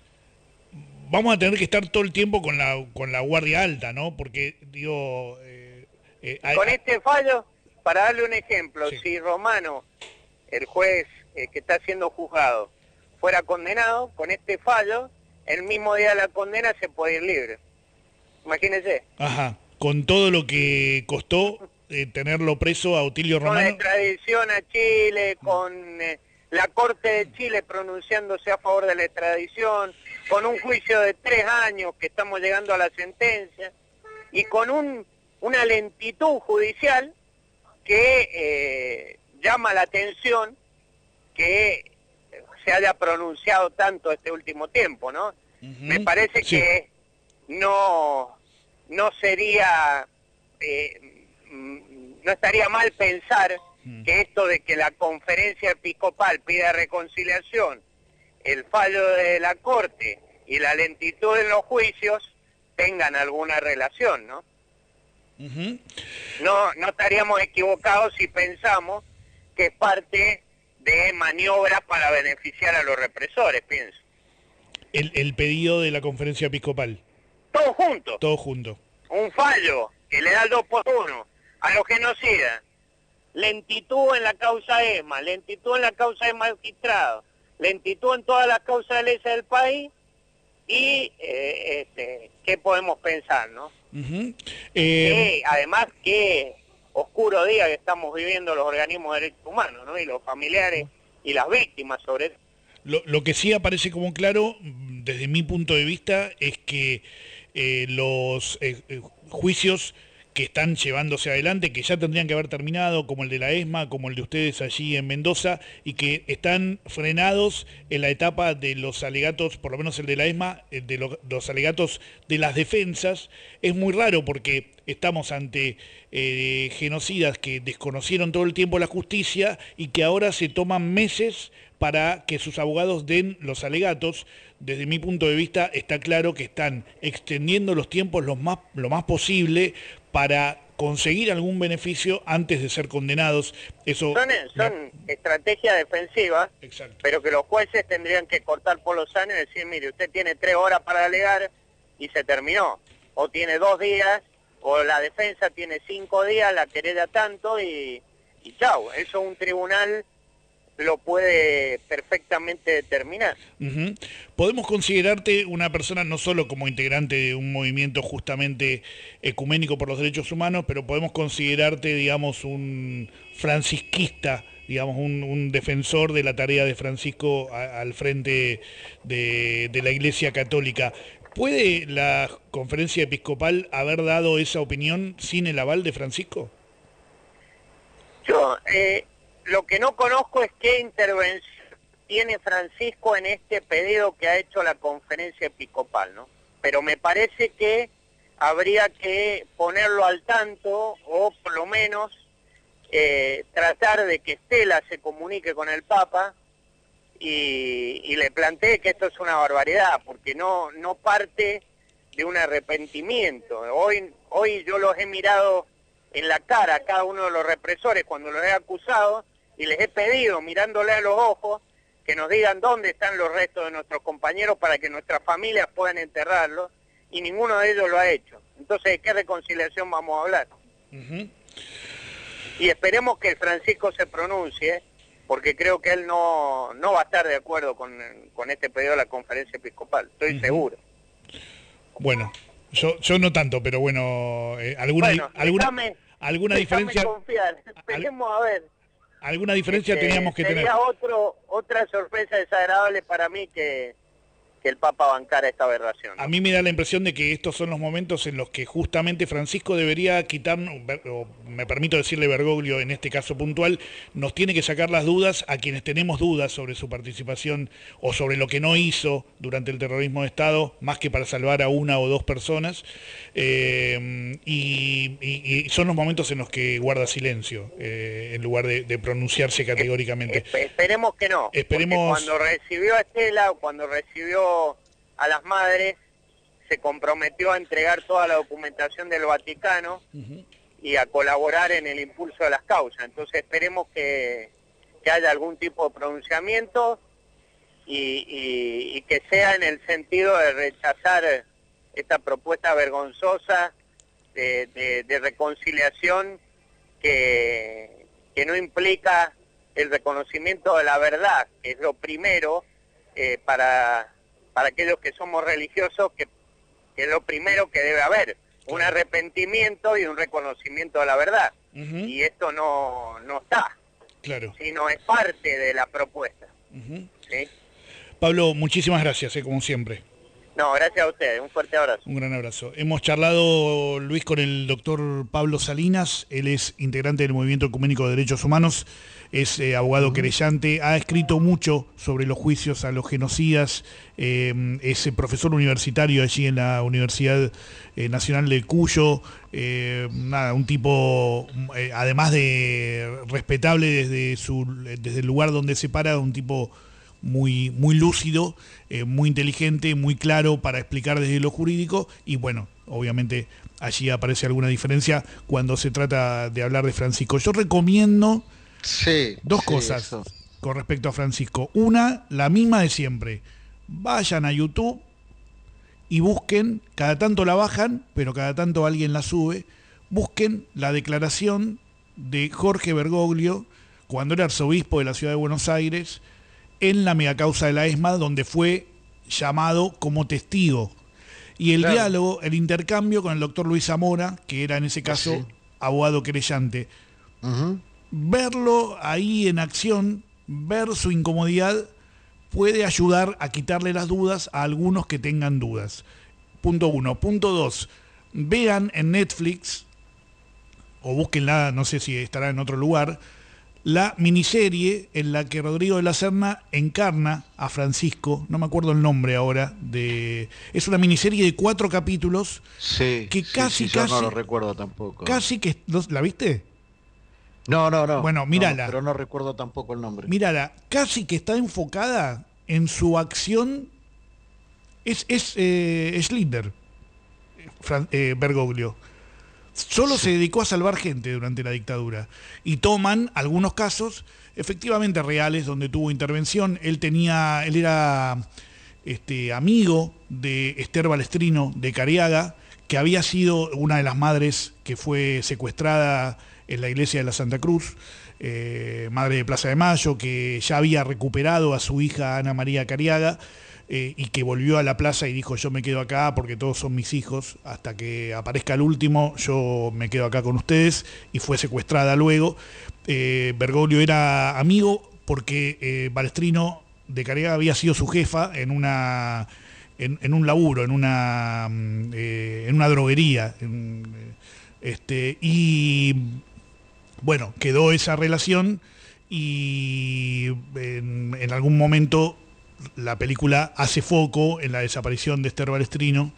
vamos a tener que estar todo el tiempo con la con la guardia alta, ¿no? Porque, digo... Eh, eh, hay, con este fallo, para darle un ejemplo, sí. Si Romano, el juez eh, que está siendo juzgado, fuera condenado, con este fallo, el mismo día de la condena se puede ir libre. Imagínese. Ajá, con todo lo que costó eh, tenerlo preso a Otilio Romano. Con la extradición a Chile, con... Eh, la Corte de Chile pronunciándose a favor de la extradición, con un juicio de tres años que estamos llegando a la sentencia, y con un, una lentitud judicial que eh, llama la atención que se haya pronunciado tanto este último tiempo, ¿no? Uh-huh. Me parece sí. que no, no sería, eh, no estaría mal pensar que esto de que la conferencia episcopal pida reconciliación, el fallo de la Corte y la lentitud en los juicios tengan alguna relación, ¿no? Uh-huh. No, no estaríamos equivocados si pensamos que es parte de maniobras para beneficiar a los represores, pienso. El, el pedido de la conferencia episcopal. Todos juntos. Todos juntos. Un fallo que le da el dos por uno a los genocidas. Lentitud en la causa ESMA, lentitud en la causa de magistrados, lentitud en todas las causas de leyes del país y eh, este, ¿qué podemos pensar, no? Uh-huh. eh... que, además, qué oscuro día que estamos viviendo los organismos de derechos humanos, ¿no? Y los familiares y las víctimas, sobre todo. Lo, lo que sí aparece como claro, desde mi punto de vista, es que eh, los eh, eh, juicios que están llevándose adelante, que ya tendrían que haber terminado, como el de la ESMA, como el de ustedes allí en Mendoza, y que están frenados en la etapa de los alegatos, por lo menos el de la ESMA, de lo, los alegatos de las defensas. Es muy raro porque estamos ante eh, genocidas que desconocieron todo el tiempo la justicia y que ahora se toman meses para que sus abogados den los alegatos. Desde mi punto de vista está claro que están extendiendo los tiempos lo más, lo más posible para conseguir algún beneficio antes de ser condenados. Eso son son la... estrategias defensivas. Exacto. Pero que los jueces tendrían que cortar por los años y decir, mire, usted tiene tres horas para alegar y se terminó. O tiene dos días, o la defensa tiene cinco días, la querella tanto y, y chau. Eso un tribunal lo puede perfectamente determinar. Uh-huh. ¿Podemos considerarte una persona no solo como integrante de un movimiento justamente ecuménico por los derechos humanos, pero podemos considerarte, digamos, un francisquista, digamos, un, un defensor de la tarea de Francisco a, al frente de, de la Iglesia Católica? ¿Puede la conferencia episcopal haber dado esa opinión sin el aval de Francisco? Yo... Eh... Lo que no conozco es qué intervención tiene Francisco en este pedido que ha hecho la conferencia episcopal, ¿no? Pero me parece que habría que ponerlo al tanto o por lo menos eh, tratar de que Estela se comunique con el Papa y, y le plantee que esto es una barbaridad, porque no, no parte de un arrepentimiento. Hoy, hoy yo los he mirado en la cara a cada uno de los represores cuando los he acusado y les he pedido, mirándole a los ojos, que nos digan dónde están los restos de nuestros compañeros para que nuestras familias puedan enterrarlos, y ninguno de ellos lo ha hecho. Entonces, ¿de qué reconciliación vamos a hablar? Uh-huh. Y esperemos que Francisco se pronuncie, porque creo que él no, no va a estar de acuerdo con, con este pedido de la conferencia episcopal, estoy uh-huh. seguro. Bueno, yo yo no tanto, pero bueno, eh, alguna bueno, alguna déjame, alguna déjame diferencia. Confiar. Esperemos a ver. Alguna diferencia este, teníamos que sería tener. Otro, otra sorpresa desagradable para mí que, que el Papa bancara esta aberración, ¿no? A mí me da la impresión de que estos son los momentos en los que justamente Francisco debería quitarnos, o me permito decirle Bergoglio en este caso puntual, nos tiene que sacar las dudas a quienes tenemos dudas sobre su participación o sobre lo que no hizo durante el terrorismo de Estado, más que para salvar a una o dos personas, eh, y, y, y son los momentos en los que guarda silencio, eh, en lugar de, de pronunciarse categóricamente. Esperemos que no. Esperemos. Cuando recibió a Estela, cuando recibió a las madres, se comprometió a entregar toda la documentación del Vaticano uh-huh. y a colaborar en el impulso de las causas. Entonces esperemos que, que haya algún tipo de pronunciamiento y, y, y que sea en el sentido de rechazar esta propuesta vergonzosa de, de, de reconciliación que, que no implica el reconocimiento de la verdad, que es lo primero eh, para... para aquellos que somos religiosos, que, que es lo primero que debe haber, un arrepentimiento y un reconocimiento de la verdad. Uh-huh. Y esto no, no está, claro, sino es parte de la propuesta. Uh-huh. ¿Sí? Pablo, muchísimas gracias, eh, como siempre. No, gracias a ustedes, un fuerte abrazo. Un gran abrazo. Hemos charlado, Luis, con el doctor Pablo Salinas, él es integrante del Movimiento Ecuménico de Derechos Humanos, es eh, abogado uh-huh. querellante, ha escrito mucho sobre los juicios a los genocidas, eh, es profesor universitario allí en la Universidad eh, Nacional de Cuyo, eh, nada, un tipo, eh, además de respetable desde, su, desde el lugar donde se para, un tipo muy, muy lúcido, eh, muy inteligente, muy claro para explicar desde lo jurídico, y bueno, obviamente allí aparece alguna diferencia cuando se trata de hablar de Francisco. Yo recomiendo sí, dos sí, cosas eso. con respecto a Francisco. Una, la misma de siempre. Vayan a YouTube y busquen, cada tanto la bajan, pero cada tanto alguien la sube, busquen la declaración de Jorge Bergoglio cuando era arzobispo de la ciudad de Buenos Aires en la megacausa de la ESMAD, donde fue llamado como testigo. Y el claro. diálogo, el intercambio con el doctor Luis Zamora, que era en ese caso sí. abogado querellante. Uh-huh. Verlo ahí en acción, ver su incomodidad, puede ayudar a quitarle las dudas a algunos que tengan dudas. Punto uno. Punto dos. Vean en Netflix, o búsquenla, no sé si estará en otro lugar, la miniserie en la que Rodrigo de la Serna encarna a Francisco, no me acuerdo el nombre ahora, de es una miniserie de cuatro capítulos sí, que sí, casi, sí, yo casi, no lo recuerdo tampoco. Casi que, ¿la viste? No, no, no. Bueno, mírala. No, pero no recuerdo tampoco el nombre. Mírala, casi que está enfocada en su acción. Es, es eh, Schindler, Fran, eh, Bergoglio. Solo sí. se dedicó a salvar gente durante la dictadura. Y toman algunos casos efectivamente reales donde tuvo intervención. Él tenía, él era este, amigo de Esther Balestrino de Cariaga, que había sido una de las madres que fue secuestrada en la iglesia de la Santa Cruz, eh, madre de Plaza de Mayo, que ya había recuperado a su hija Ana María Cariaga, eh, y que volvió a la plaza y dijo: yo me quedo acá porque todos son mis hijos, hasta que aparezca el último, yo me quedo acá con ustedes, y fue secuestrada luego. Eh, Bergoglio era amigo porque eh, Balestrino de Cariaga había sido su jefa en una en, en un laburo, en una eh, en una droguería, en, este y bueno, quedó esa relación, y en, en algún momento la película hace foco en la desaparición de Esther Balestrino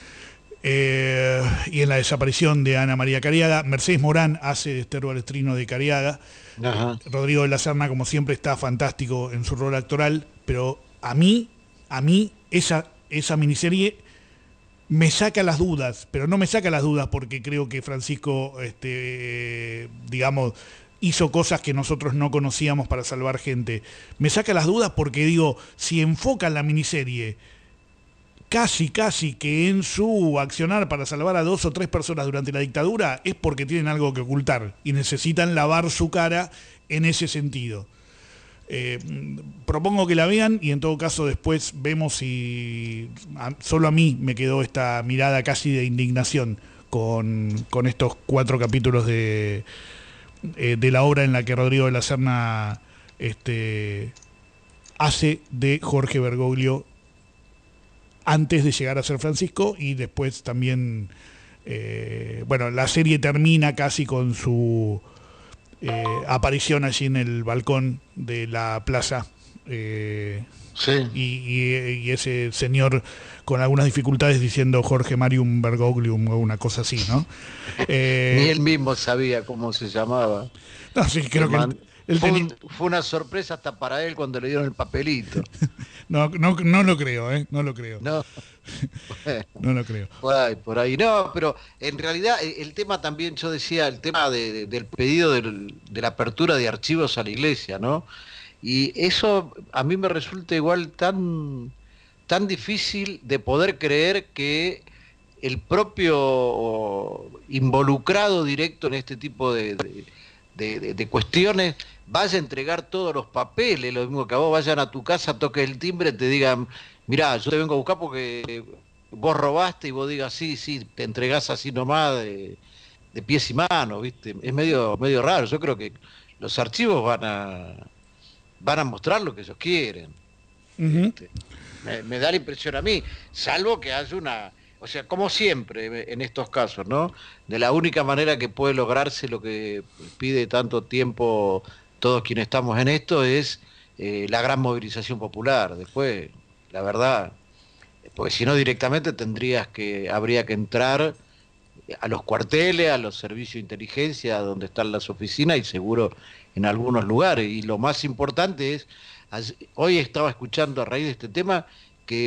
eh, y en la desaparición de Ana María Cariaga. Mercedes Morán hace de Esther Balestrino de Cariaga. Ajá. Rodrigo de la Serna, como siempre, está fantástico en su rol actoral, pero a mí, a mí esa, esa miniserie me saca las dudas, pero no me saca las dudas porque creo que Francisco, este, digamos, hizo cosas que nosotros no conocíamos para salvar gente. Me saca las dudas porque digo, si enfocan la miniserie casi, casi que en su accionar para salvar a dos o tres personas durante la dictadura, es porque tienen algo que ocultar y necesitan lavar su cara en ese sentido. Eh, propongo que la vean y en todo caso después vemos si a, solo a mí me quedó esta mirada casi de indignación con, con estos cuatro capítulos de, eh, de la obra en la que Rodrigo de la Serna este, hace de Jorge Bergoglio antes de llegar a ser Francisco, y después también eh, bueno, la serie termina casi con su Eh, aparición allí en el balcón de la plaza, eh, sí. y, y, y ese señor con algunas dificultades diciendo Jorge Marium Bergoglium o una cosa así, ¿no? Eh, Ni él mismo sabía cómo se llamaba. No, sí, creo que él, él fue, tenía... un, fue una sorpresa hasta para él cuando le dieron el papelito. no, no, no lo creo, ¿eh? No lo creo. No. Bueno, no lo creo. Por ahí, por ahí. No, pero en realidad el tema también, yo decía, el tema de, de, del pedido del, de la apertura de archivos a la iglesia, ¿no? Y eso a mí me resulta igual tan, tan difícil de poder creer que el propio involucrado directo en este tipo de, de, de, de, de cuestiones vaya a entregar todos los papeles, lo mismo que a vos vayan a tu casa, toques el timbre, te digan: mirá, yo te vengo a buscar porque vos robaste, y vos digas sí, sí, te entregás así nomás de, de pies y manos, ¿viste? Es medio, medio raro. Yo creo que los archivos van a van a mostrar lo que ellos quieren. Uh-huh. ¿Viste? Me, me da la impresión a mí, salvo que haya una... O sea, como siempre en estos casos, ¿no? De la única manera que puede lograrse lo que pide tanto tiempo todos quienes estamos en esto es eh, la gran movilización popular. Después... la verdad, porque si no directamente tendrías que, habría que entrar a los cuarteles, a los servicios de inteligencia, donde están las oficinas, y seguro en algunos lugares. Y lo más importante es, hoy estaba escuchando a raíz de este tema, que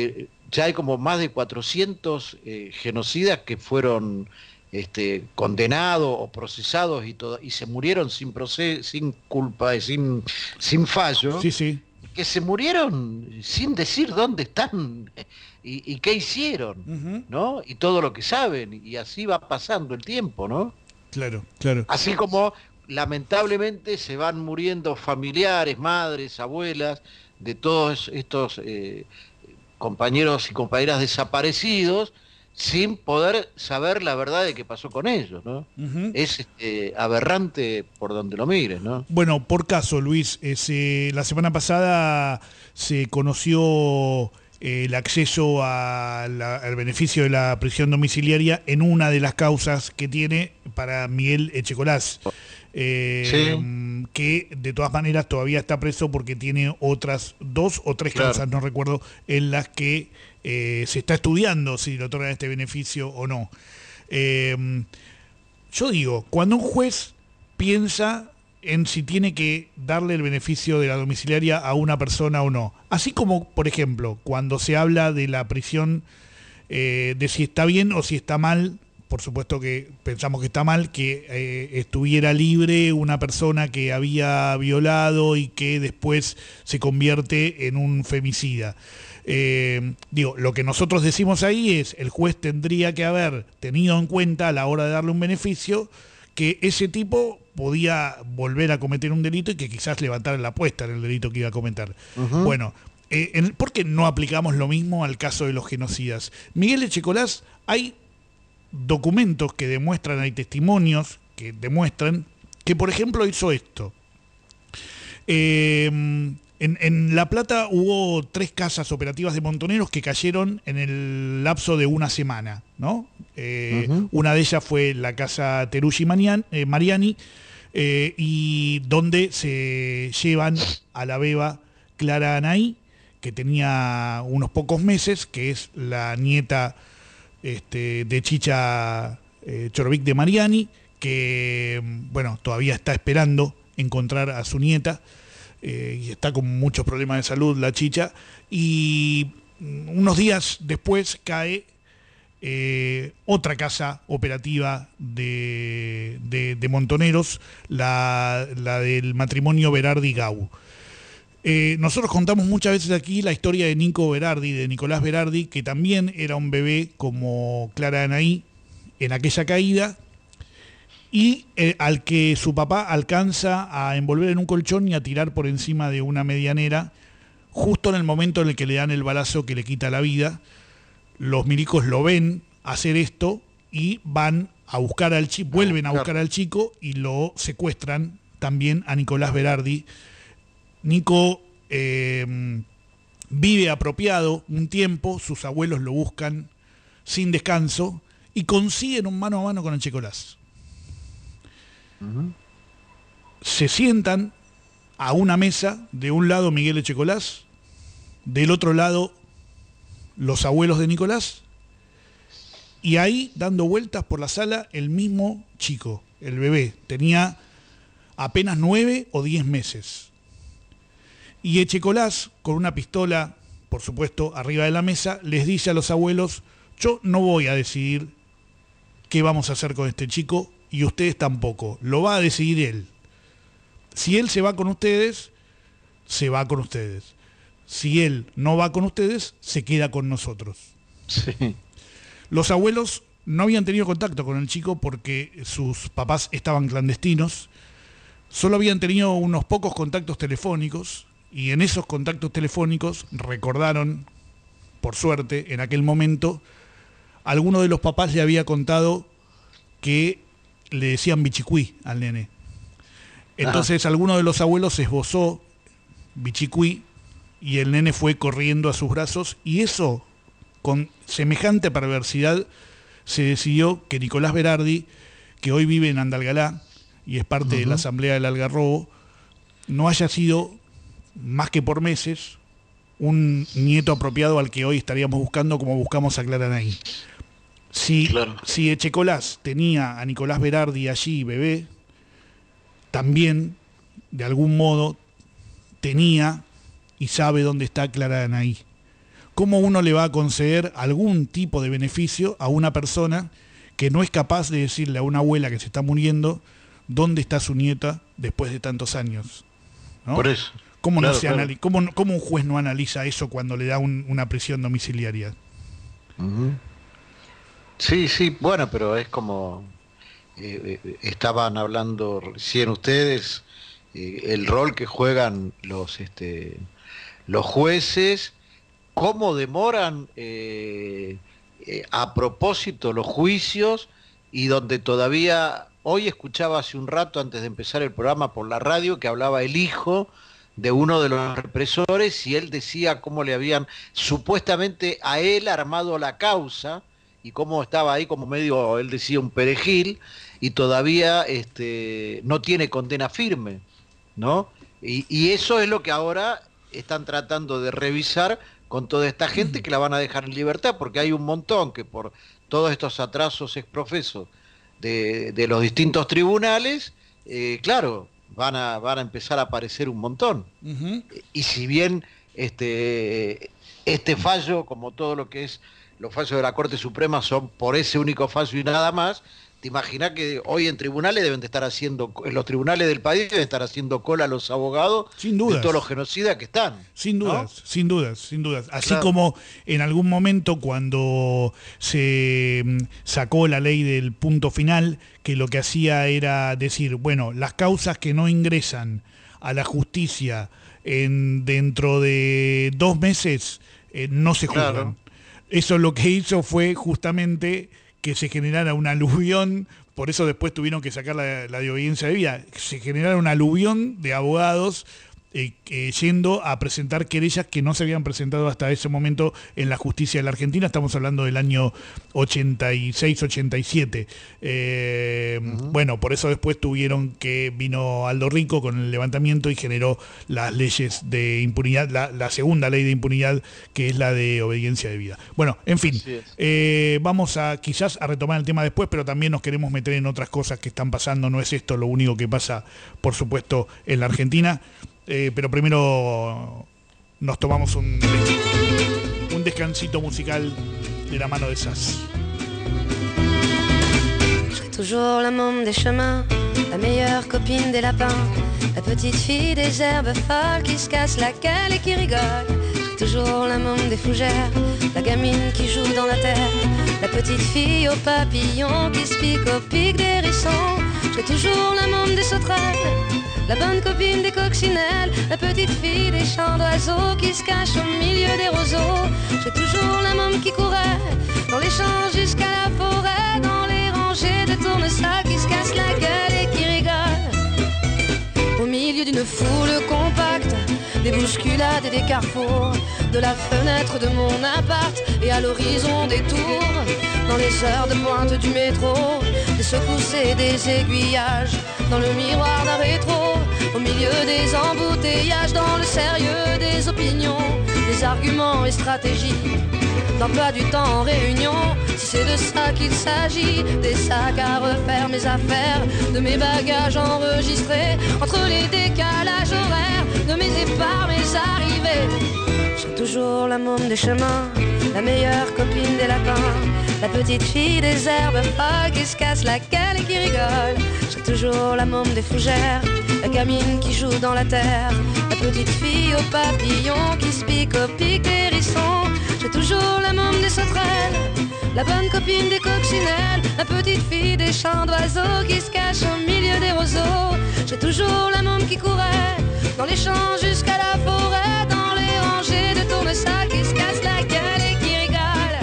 ya hay como más de cuatrocientos eh, genocidas que fueron este, condenados o procesados y todo, y se murieron sin proceso, sin culpa y sin, sin fallo. Sí, sí. Que se murieron sin decir dónde están y, y qué hicieron, uh-huh. ¿no? Y todo lo que saben, y así va pasando el tiempo, ¿no? Claro, claro. Así como lamentablemente se van muriendo familiares, madres, abuelas, de todos estos eh, compañeros y compañeras desaparecidos, sin poder saber la verdad de qué pasó con ellos, ¿no? Uh-huh. Es este, aberrante por donde lo mires, ¿no? Bueno, por caso, Luis, eh, se, la semana pasada se conoció eh, el acceso a la, al beneficio de la prisión domiciliaria en una de las causas que tiene para Miguel Echecolás. Eh, sí. Que de todas maneras todavía está preso porque tiene otras dos o tres claro. causas, no recuerdo, en las que eh, se está estudiando si le otorgan este beneficio o no. Eh, yo digo, cuando un juez piensa en si tiene que darle el beneficio de la domiciliaria a una persona o no, así como, por ejemplo, cuando se habla de la prisión, eh, de si está bien o si está mal. Por supuesto que pensamos que está mal que eh, estuviera libre una persona que había violado y que después se convierte en un femicida. Eh, digo, lo que nosotros decimos ahí es, el juez tendría que haber tenido en cuenta a la hora de darle un beneficio que ese tipo podía volver a cometer un delito y que quizás levantara la apuesta en el delito que iba a cometer. Uh-huh. Bueno, eh, en, ¿por qué no aplicamos lo mismo al caso de los genocidas? Miguel Echecolás, hay documentos que demuestran, hay testimonios que demuestran que, por ejemplo, hizo esto. Eh, en, en La Plata hubo tres casas operativas de montoneros que cayeron en el lapso de una semana, ¿no? Eh, uh-huh. Una de ellas fue la casa Teruggi eh, Mariani, eh, y donde se llevan a la beba Clara Anaí, que tenía unos pocos meses, que es la nieta Este, de Chicha eh, Chorovic de Mariani, que bueno, todavía está esperando encontrar a su nieta eh, y está con muchos problemas de salud la Chicha, y unos días después cae eh, otra casa operativa de, de, de montoneros, la, la del matrimonio Berardi Gau. Eh, nosotros contamos muchas veces aquí la historia de Nico Berardi, de Nicolás Berardi, que también era un bebé como Clara Anaí en aquella caída, y eh, al que su papá alcanza a envolver en un colchón y a tirar por encima de una medianera, justo en el momento en el que le dan el balazo que le quita la vida. Los milicos lo ven hacer esto y van a buscar al chico, vuelven a buscar al chico y lo secuestran también a Nicolás Berardi. Nico eh, vive apropiado un tiempo, sus abuelos lo buscan sin descanso y consiguen un mano a mano con Echecolás. Uh-huh. Se sientan a una mesa, de un lado Miguel Echecolás, del otro lado los abuelos de Nicolás, y ahí dando vueltas por la sala el mismo chico, el bebé, tenía apenas nueve o diez meses. Y Echecolás, con una pistola, por supuesto, arriba de la mesa, les dice a los abuelos: yo no voy a decidir qué vamos a hacer con este chico, y ustedes tampoco, lo va a decidir él. Si él se va con ustedes, se va con ustedes. Si él no va con ustedes, se queda con nosotros. Sí. Los abuelos no habían tenido contacto con el chico porque sus papás estaban clandestinos, solo habían tenido unos pocos contactos telefónicos, y en esos contactos telefónicos recordaron, por suerte, en aquel momento, alguno de los papás le había contado que le decían bichicuí al nene. Entonces Ajá. alguno de los abuelos esbozó bichicuí y el nene fue corriendo a sus brazos, y eso, con semejante perversidad, se decidió que Nicolás Berardi, que hoy vive en Andalgalá y es parte uh-huh. de la Asamblea del Algarrobo, no haya sido, más que por meses, un nieto apropiado al que hoy estaríamos buscando como buscamos a Clara Anaí. Si, claro. si Echecolás tenía a Nicolás Berardi allí, bebé, también, de algún modo, tenía y sabe dónde está Clara Anaí. ¿cómo uno le va a conceder algún tipo de beneficio a una persona que no es capaz de decirle a una abuela que se está muriendo dónde está su nieta después de tantos años? ¿No? Por eso. ¿Cómo, claro, no se claro. anali- cómo, ¿Cómo un juez no analiza eso cuando le da un, una prisión domiciliaria? Uh-huh. Sí, sí, bueno, pero es como eh, eh, estaban hablando recién ustedes, eh, el rol que juegan los este, los jueces, cómo demoran eh, eh, a propósito los juicios, y donde todavía, hoy escuchaba hace un rato antes de empezar el programa por la radio que hablaba el hijo de uno de los represores, y él decía cómo le habían supuestamente a él armado la causa y cómo estaba ahí como medio, él decía, un perejil, y todavía este, no tiene condena firme, ¿no? Y, y eso es lo que ahora están tratando de revisar con toda esta gente, que la van a dejar en libertad, porque hay un montón que por todos estos atrasos exprofesos de, de los distintos tribunales, eh, claro, van a, van a empezar a aparecer un montón. Uh-huh. Y si bien este, este fallo, como todo lo que es los fallos de la Corte Suprema, son por ese único fallo y nada más, te imaginas que hoy en tribunales deben de estar haciendo, en los tribunales del país deben estar haciendo cola los abogados sin dudas, de todos los genocidas que están. Sin dudas, ¿no? sin dudas, sin dudas. Así claro. como en algún momento cuando se sacó la ley del punto final, que lo que hacía era decir, bueno, las causas que no ingresan a la justicia en, dentro de dos meses eh, no se juzgan. Claro. Eso lo que hizo fue justamente que se generara un aluvión, por eso después tuvieron que sacar la, la de obediencia de vida, se generara un aluvión de abogados eh, eh, yendo a presentar querellas que no se habían presentado hasta ese momento en la justicia de la Argentina. Estamos hablando del año ochenta y seis, ochenta y siete. Eh, uh-huh. Bueno, por eso después tuvieron que, vino Aldo Rico con el levantamiento y generó las leyes de impunidad, la, la segunda ley de impunidad, que es la de obediencia de vida. Bueno, en fin, eh, vamos a quizás a retomar el tema después, pero también nos queremos meter en otras cosas que están pasando. No es esto lo único que pasa, por supuesto, en la Argentina. Eh, pero primero nos tomamos un, un descansito musical de la mano de Sass. Je serai toujours la môme des chemins, la meilleure copine des lapins, la petite fille des herbes folles qui se casse la gueule et qui rigole. Je serai toujours la môme des fougères, la gamine qui joue dans la terre, la petite fille aux papillons qui se pique au pic des hérissons. Je serai toujours la môme des sauterelles, la bonne copine des coccinelles, la petite fille des chants d'oiseaux qui se cache au milieu des roseaux. J'ai toujours la môme qui courait dans les champs jusqu'à la forêt, dans les rangées de tournesols qui se cassent la gueule et qui rigolent. Au milieu d'une foule compacte, des bousculades et des carrefours, de la fenêtre de mon appart et à l'horizon des tours, dans les heures de pointe du métro, des secousses et des aiguillages, dans le miroir d'un rétro, au milieu des embouteillages, dans le sérieux des opinions, des arguments et stratégies, d'emploi du temps en réunion, si c'est de ça qu'il s'agit, des sacs à refaire, mes affaires, de mes bagages enregistrés, entre les décalages horaires, de mes épargnes, mes arrivées. J'ai toujours la môme des chemins, la meilleure copine des lapins, la petite fille des herbes folles qui se casse la gueule et qui rigole. J'ai toujours la môme des fougères, la gamine qui joue dans la terre, la petite fille aux papillons qui se pique au pic des hérissons. J'ai toujours la môme des sauterelles, la bonne copine des coccinelles, la petite fille des chants d'oiseaux qui se cache au milieu des roseaux. J'ai toujours la môme qui courait dans les champs jusqu'à la forêt, dans les rangées de tournesols qui se cassent la gueule et qui rigolent.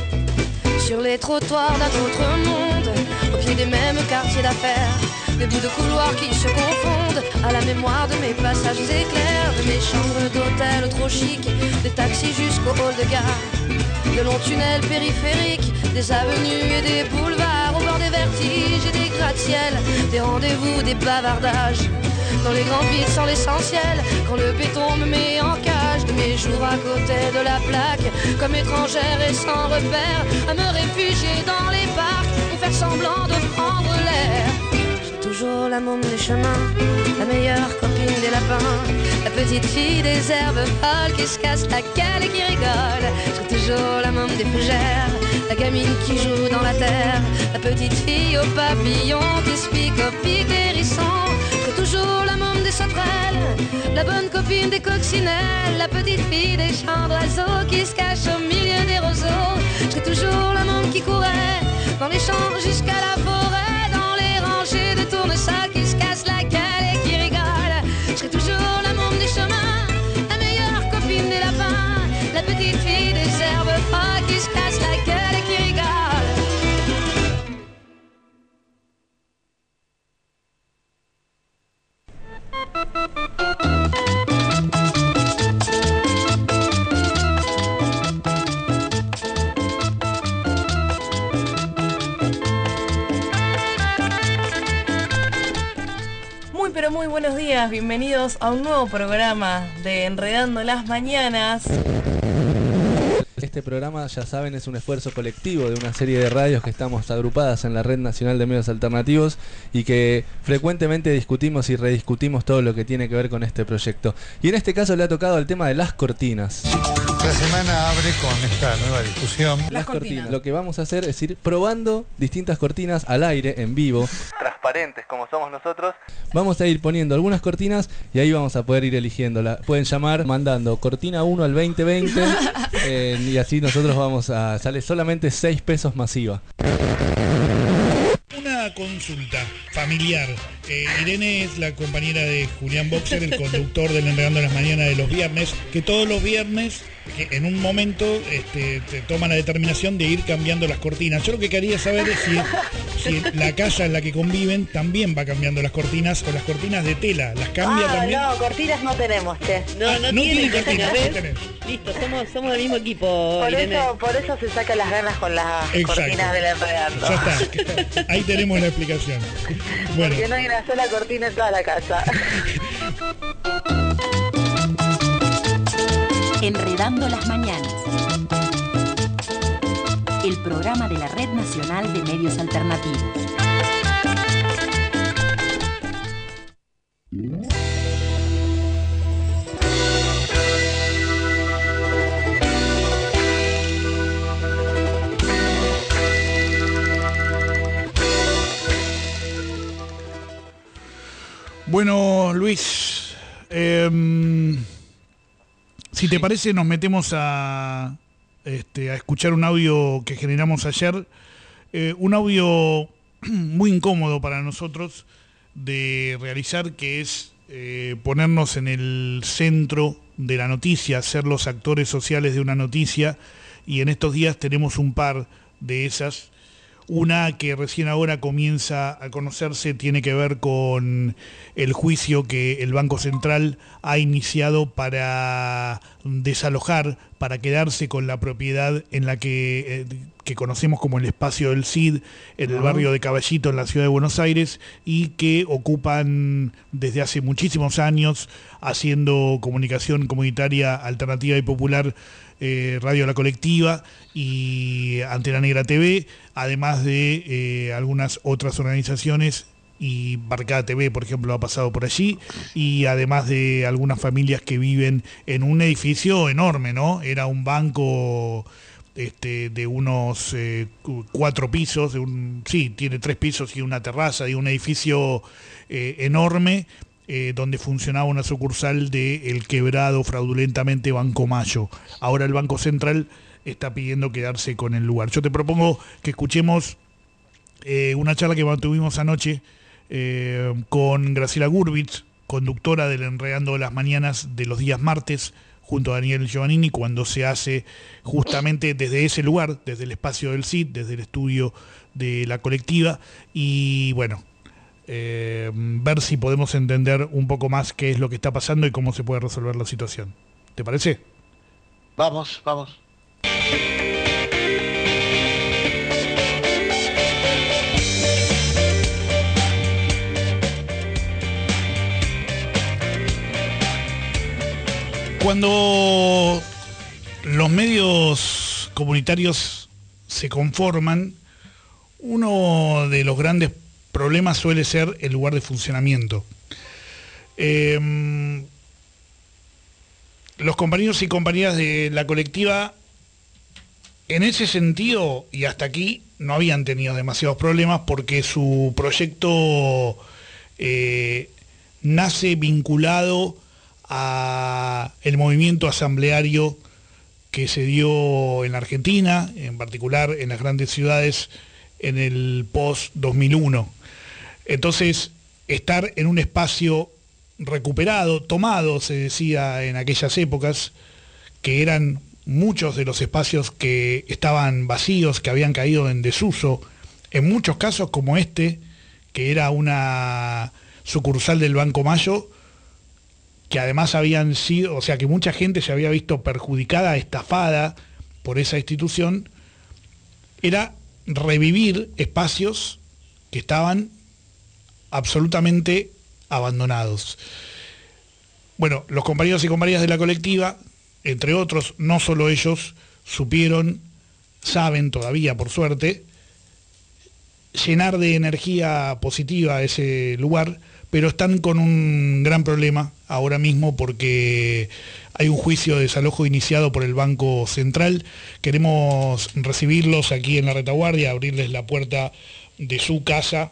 Sur les trottoirs d'un autre monde, au pied des mêmes quartiers d'affaires, des bouts de couloirs qui se confondent à la mémoire de mes passages éclairs, de mes chambres d'hôtel trop chic, des taxis jusqu'au hall de gare, de longs tunnels périphériques, des avenues et des boulevards, au bord des vertiges et des gratte-ciel, des rendez-vous, des bavardages, dans les grandes villes sans l'essentiel, quand le béton me met en cage, de mes jours à côté de la plaque, comme étrangère et sans repère, à me réfugier dans les parcs, pour faire semblant de prendre l'air. toujours la môme des chemins, la meilleure copine des lapins, la petite fille des herbes folles qui se casse la gueule et qui rigole. Je serai toujours la môme des fougères, la gamine qui joue dans la terre, la petite fille aux papillons qui se pique au pic des hérissons. Je serai toujours la môme des sauterelles, la bonne copine des coccinelles, la petite fille des champs d'oiseaux qui se cache au milieu des roseaux. Je serai toujours la môme qui courait dans les champs jusqu'à la forêt, dans les rangées de tournesols qui se cassent la gueule et qui rigolent. Je serai toujours la môme des chemins, la meilleure copine des lapins, la petite fille des herbes folles qui se casse la gueule et qui rigole. Pero muy buenos días, bienvenidos a un nuevo programa de Enredando las Mañanas. Este programa, ya saben, es un esfuerzo colectivo de una serie de radios que estamos agrupadas en la Red Nacional de Medios Alternativos y que frecuentemente discutimos y rediscutimos todo lo que tiene que ver con este proyecto. Y en este caso le ha tocado el tema de las cortinas. La semana abre con esta nueva discusión. Las, las cortinas. cortinas. Lo que vamos a hacer es ir probando distintas cortinas al aire, en vivo. Transparentes como somos nosotros. Vamos a ir poniendo algunas cortinas y ahí vamos a poder ir eligiéndola. Pueden llamar mandando cortina uno al veinte veinte eh, y así nosotros vamos a... Sale solamente seis pesos masiva. Una consulta familiar. Eh, Irene es la compañera de Julián Boxer, el conductor del Enredando las Mañanas de los viernes, que todos los viernes, que en un momento, este, te toma la determinación de ir cambiando las cortinas. Yo lo que quería saber es si, si la casa en la que conviven también va cambiando las cortinas o las cortinas de tela. ¿Las cambia ah, también? No, cortinas no tenemos, che. No, ah, no, no tiene cortinas, ¿ves? no tenés. Listo, somos, somos del mismo equipo, por Irene. eso, por eso se sacan las ganas con las Exacto. cortinas del Enredando. Ya está, ahí tenemos la explicación. Bueno. Porque no hay una sola cortina en toda la casa. Enredando las Mañanas, el programa de la Red Nacional de Medios Alternativos. Bueno, Luis, eh, si te parece nos metemos a, este, a escuchar un audio que generamos ayer, eh, un audio muy incómodo para nosotros de realizar, que es eh, ponernos en el centro de la noticia, ser los actores sociales de una noticia, y en estos días tenemos un par de esas. Una que recién ahora comienza a conocerse tiene que ver con el juicio que el Banco Central ha iniciado para desalojar, para quedarse con la propiedad en la que, eh, que conocemos como el espacio del C I D, en el barrio de Caballito, en la ciudad de Buenos Aires, y que ocupan desde hace muchísimos años, haciendo comunicación comunitaria alternativa y popular, Eh, Radio La Colectiva y Antena Negra T V, además de eh, algunas otras organizaciones, y Barcada T V, por ejemplo, ha pasado por allí, y además de algunas familias que viven en un edificio enorme, ¿no? Era un banco este, de unos eh, cuatro pisos, de un, sí, tiene tres pisos y una terraza, y un edificio eh, enorme, Eh, donde funcionaba una sucursal de el quebrado fraudulentamente Banco Mayo. Ahora el Banco Central está pidiendo quedarse con el lugar. Yo te propongo que escuchemos eh, una charla que mantuvimos anoche eh, con Graciela Gurvitz, conductora del Enredando las Mañanas de los días martes, junto a Daniel Giovannini, cuando se hace justamente desde ese lugar, desde el espacio del C I D, desde el estudio de La Colectiva, y bueno, Eh, ver si podemos entender un poco más qué es lo que está pasando y cómo se puede resolver la situación. ¿Te parece? Vamos, vamos. Cuando los medios comunitarios se conforman, uno de los grandes problema suele ser el lugar de funcionamiento. Eh, los compañeros y compañeras de la colectiva, en ese sentido, y hasta aquí, no habían tenido demasiados problemas porque su proyecto eh, nace vinculado a el movimiento asambleario que se dio en la Argentina, en particular en las grandes ciudades en el post dos mil uno. Entonces, estar en un espacio recuperado, tomado, se decía en aquellas épocas, que eran muchos de los espacios que estaban vacíos, que habían caído en desuso, en muchos casos como este, que era una sucursal del Banco Mayo, que además habían sido, o sea que mucha gente se había visto perjudicada, estafada por esa institución, era revivir espacios que estaban absolutamente abandonados. Bueno, los compañeros y compañeras de la colectiva, entre otros, no solo ellos, supieron, saben todavía por suerte, llenar de energía positiva ese lugar, pero están con un gran problema ahora mismo porque hay un juicio de desalojo iniciado por el Banco Central. Queremos recibirlos aquí en la retaguardia, abrirles la puerta de su casa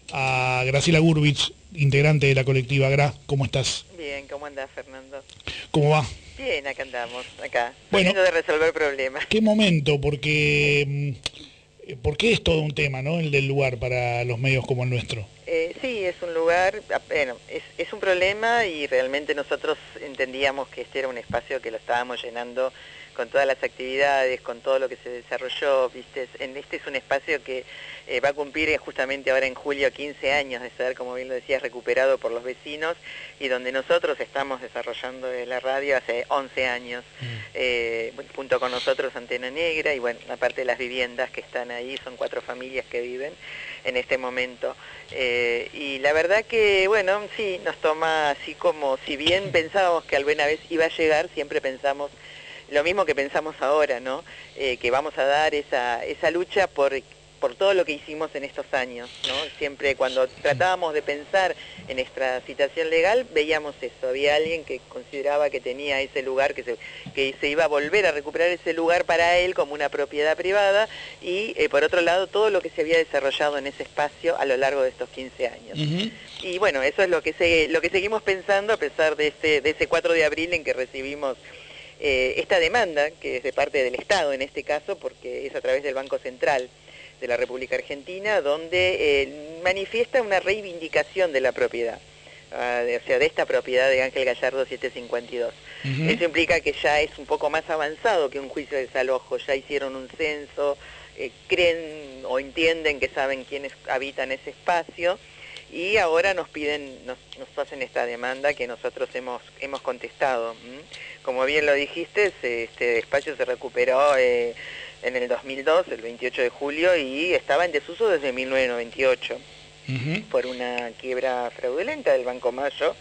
a Graciela Gurvich, integrante de la colectiva. Gra, ¿cómo estás? Bien, ¿cómo andás, Fernando? ¿Cómo va? Bien, acá andamos, acá, bueno, tratando de resolver problemas. ¿Qué momento? Porque, porque es todo un tema, ¿no?, el del lugar para los medios como el nuestro. Eh, sí, es un lugar, bueno, es, es un problema y realmente nosotros entendíamos que este era un espacio que lo estábamos llenando con todas las actividades, con todo lo que se desarrolló, ¿viste? En este es un espacio que eh, va a cumplir justamente ahora en julio quince años de ser, como bien lo decías, recuperado por los vecinos y donde nosotros estamos desarrollando la radio hace once años, mm. eh, junto con nosotros Antena Negra y bueno, aparte de las viviendas que están ahí, son cuatro familias que viven en este momento. Eh, y la verdad que, bueno, sí, nos toma así como, si bien pensábamos que alguna vez iba a llegar, siempre pensamos lo mismo que pensamos ahora, ¿no? Eh, que vamos a dar esa, esa lucha por, por todo lo que hicimos en estos años, ¿no? Siempre cuando tratábamos de pensar en nuestra situación legal, veíamos eso, había alguien que consideraba que tenía ese lugar, que se, que se iba a volver a recuperar ese lugar para él como una propiedad privada, y eh, por otro lado, todo lo que se había desarrollado en ese espacio a lo largo de estos quince años. Uh-huh. Y bueno, eso es lo que, se, lo que seguimos pensando a pesar de ese, de ese cuatro de abril en que recibimos Eh, esta demanda, que es de parte del Estado en este caso, porque es a través del Banco Central de la República Argentina, donde eh, manifiesta una reivindicación de la propiedad, uh, de, o sea, de esta propiedad de Ángel Gallardo setecientos cincuenta y dos. Uh-huh. Eso implica que ya es un poco más avanzado que un juicio de desalojo, ya hicieron un censo, eh, creen o entienden que saben quiénes habitan ese espacio, y ahora nos piden, nos, nos hacen esta demanda que nosotros hemos hemos contestado. ¿Mm? Como bien lo dijiste, se, este espacio se recuperó eh, en el dos mil dos, el veintiocho de julio, y estaba en desuso desde mil novecientos noventa y ocho, uh-huh. por una quiebra fraudulenta del Banco Mayo.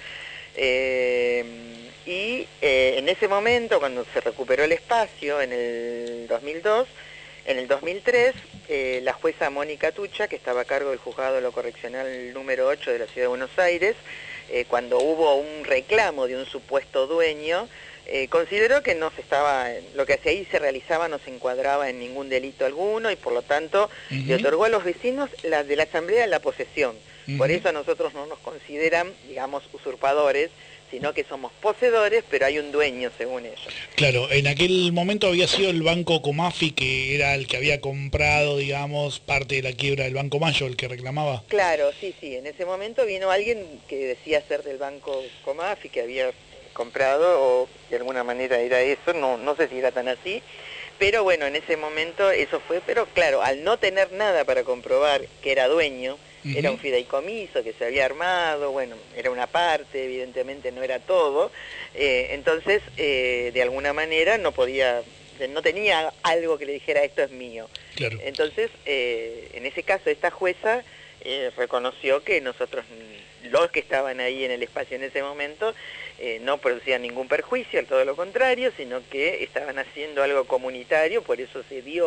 Eh, y eh, en ese momento, cuando se recuperó el espacio, en el dos mil dos, en el dos mil tres, eh, la jueza Mónica Tucha, que estaba a cargo del juzgado de lo correccional número ocho de la Ciudad de Buenos Aires, eh, cuando hubo un reclamo de un supuesto dueño, eh, consideró que no se estaba, lo que hacia ahí se realizaba no se encuadraba en ningún delito alguno y por lo tanto uh-huh. le otorgó a los vecinos la, de la asamblea la posesión. Uh-huh. Por eso a nosotros no nos consideran, digamos, usurpadores, sino que somos poseedores, pero hay un dueño según ellos. Claro, en aquel momento había sido el Banco Comafi, que era el que había comprado, digamos, parte de la quiebra del Banco Mayo, el que reclamaba. Claro, sí, sí, en ese momento vino alguien que decía ser del Banco Comafi, que había comprado, o de alguna manera era eso, no, no sé si era tan así, pero bueno, en ese momento eso fue, pero claro, al no tener nada para comprobar que era dueño, uh-huh. era un fideicomiso que se había armado, bueno, era una parte, evidentemente no era todo, eh, entonces eh, de alguna manera no podía, no tenía algo que le dijera esto es mío. Claro. Entonces, eh, en ese caso esta jueza eh, reconoció que nosotros, los que estaban ahí en el espacio en ese momento, eh, no producían ningún perjuicio, todo lo contrario, sino que estaban haciendo algo comunitario, por eso se dio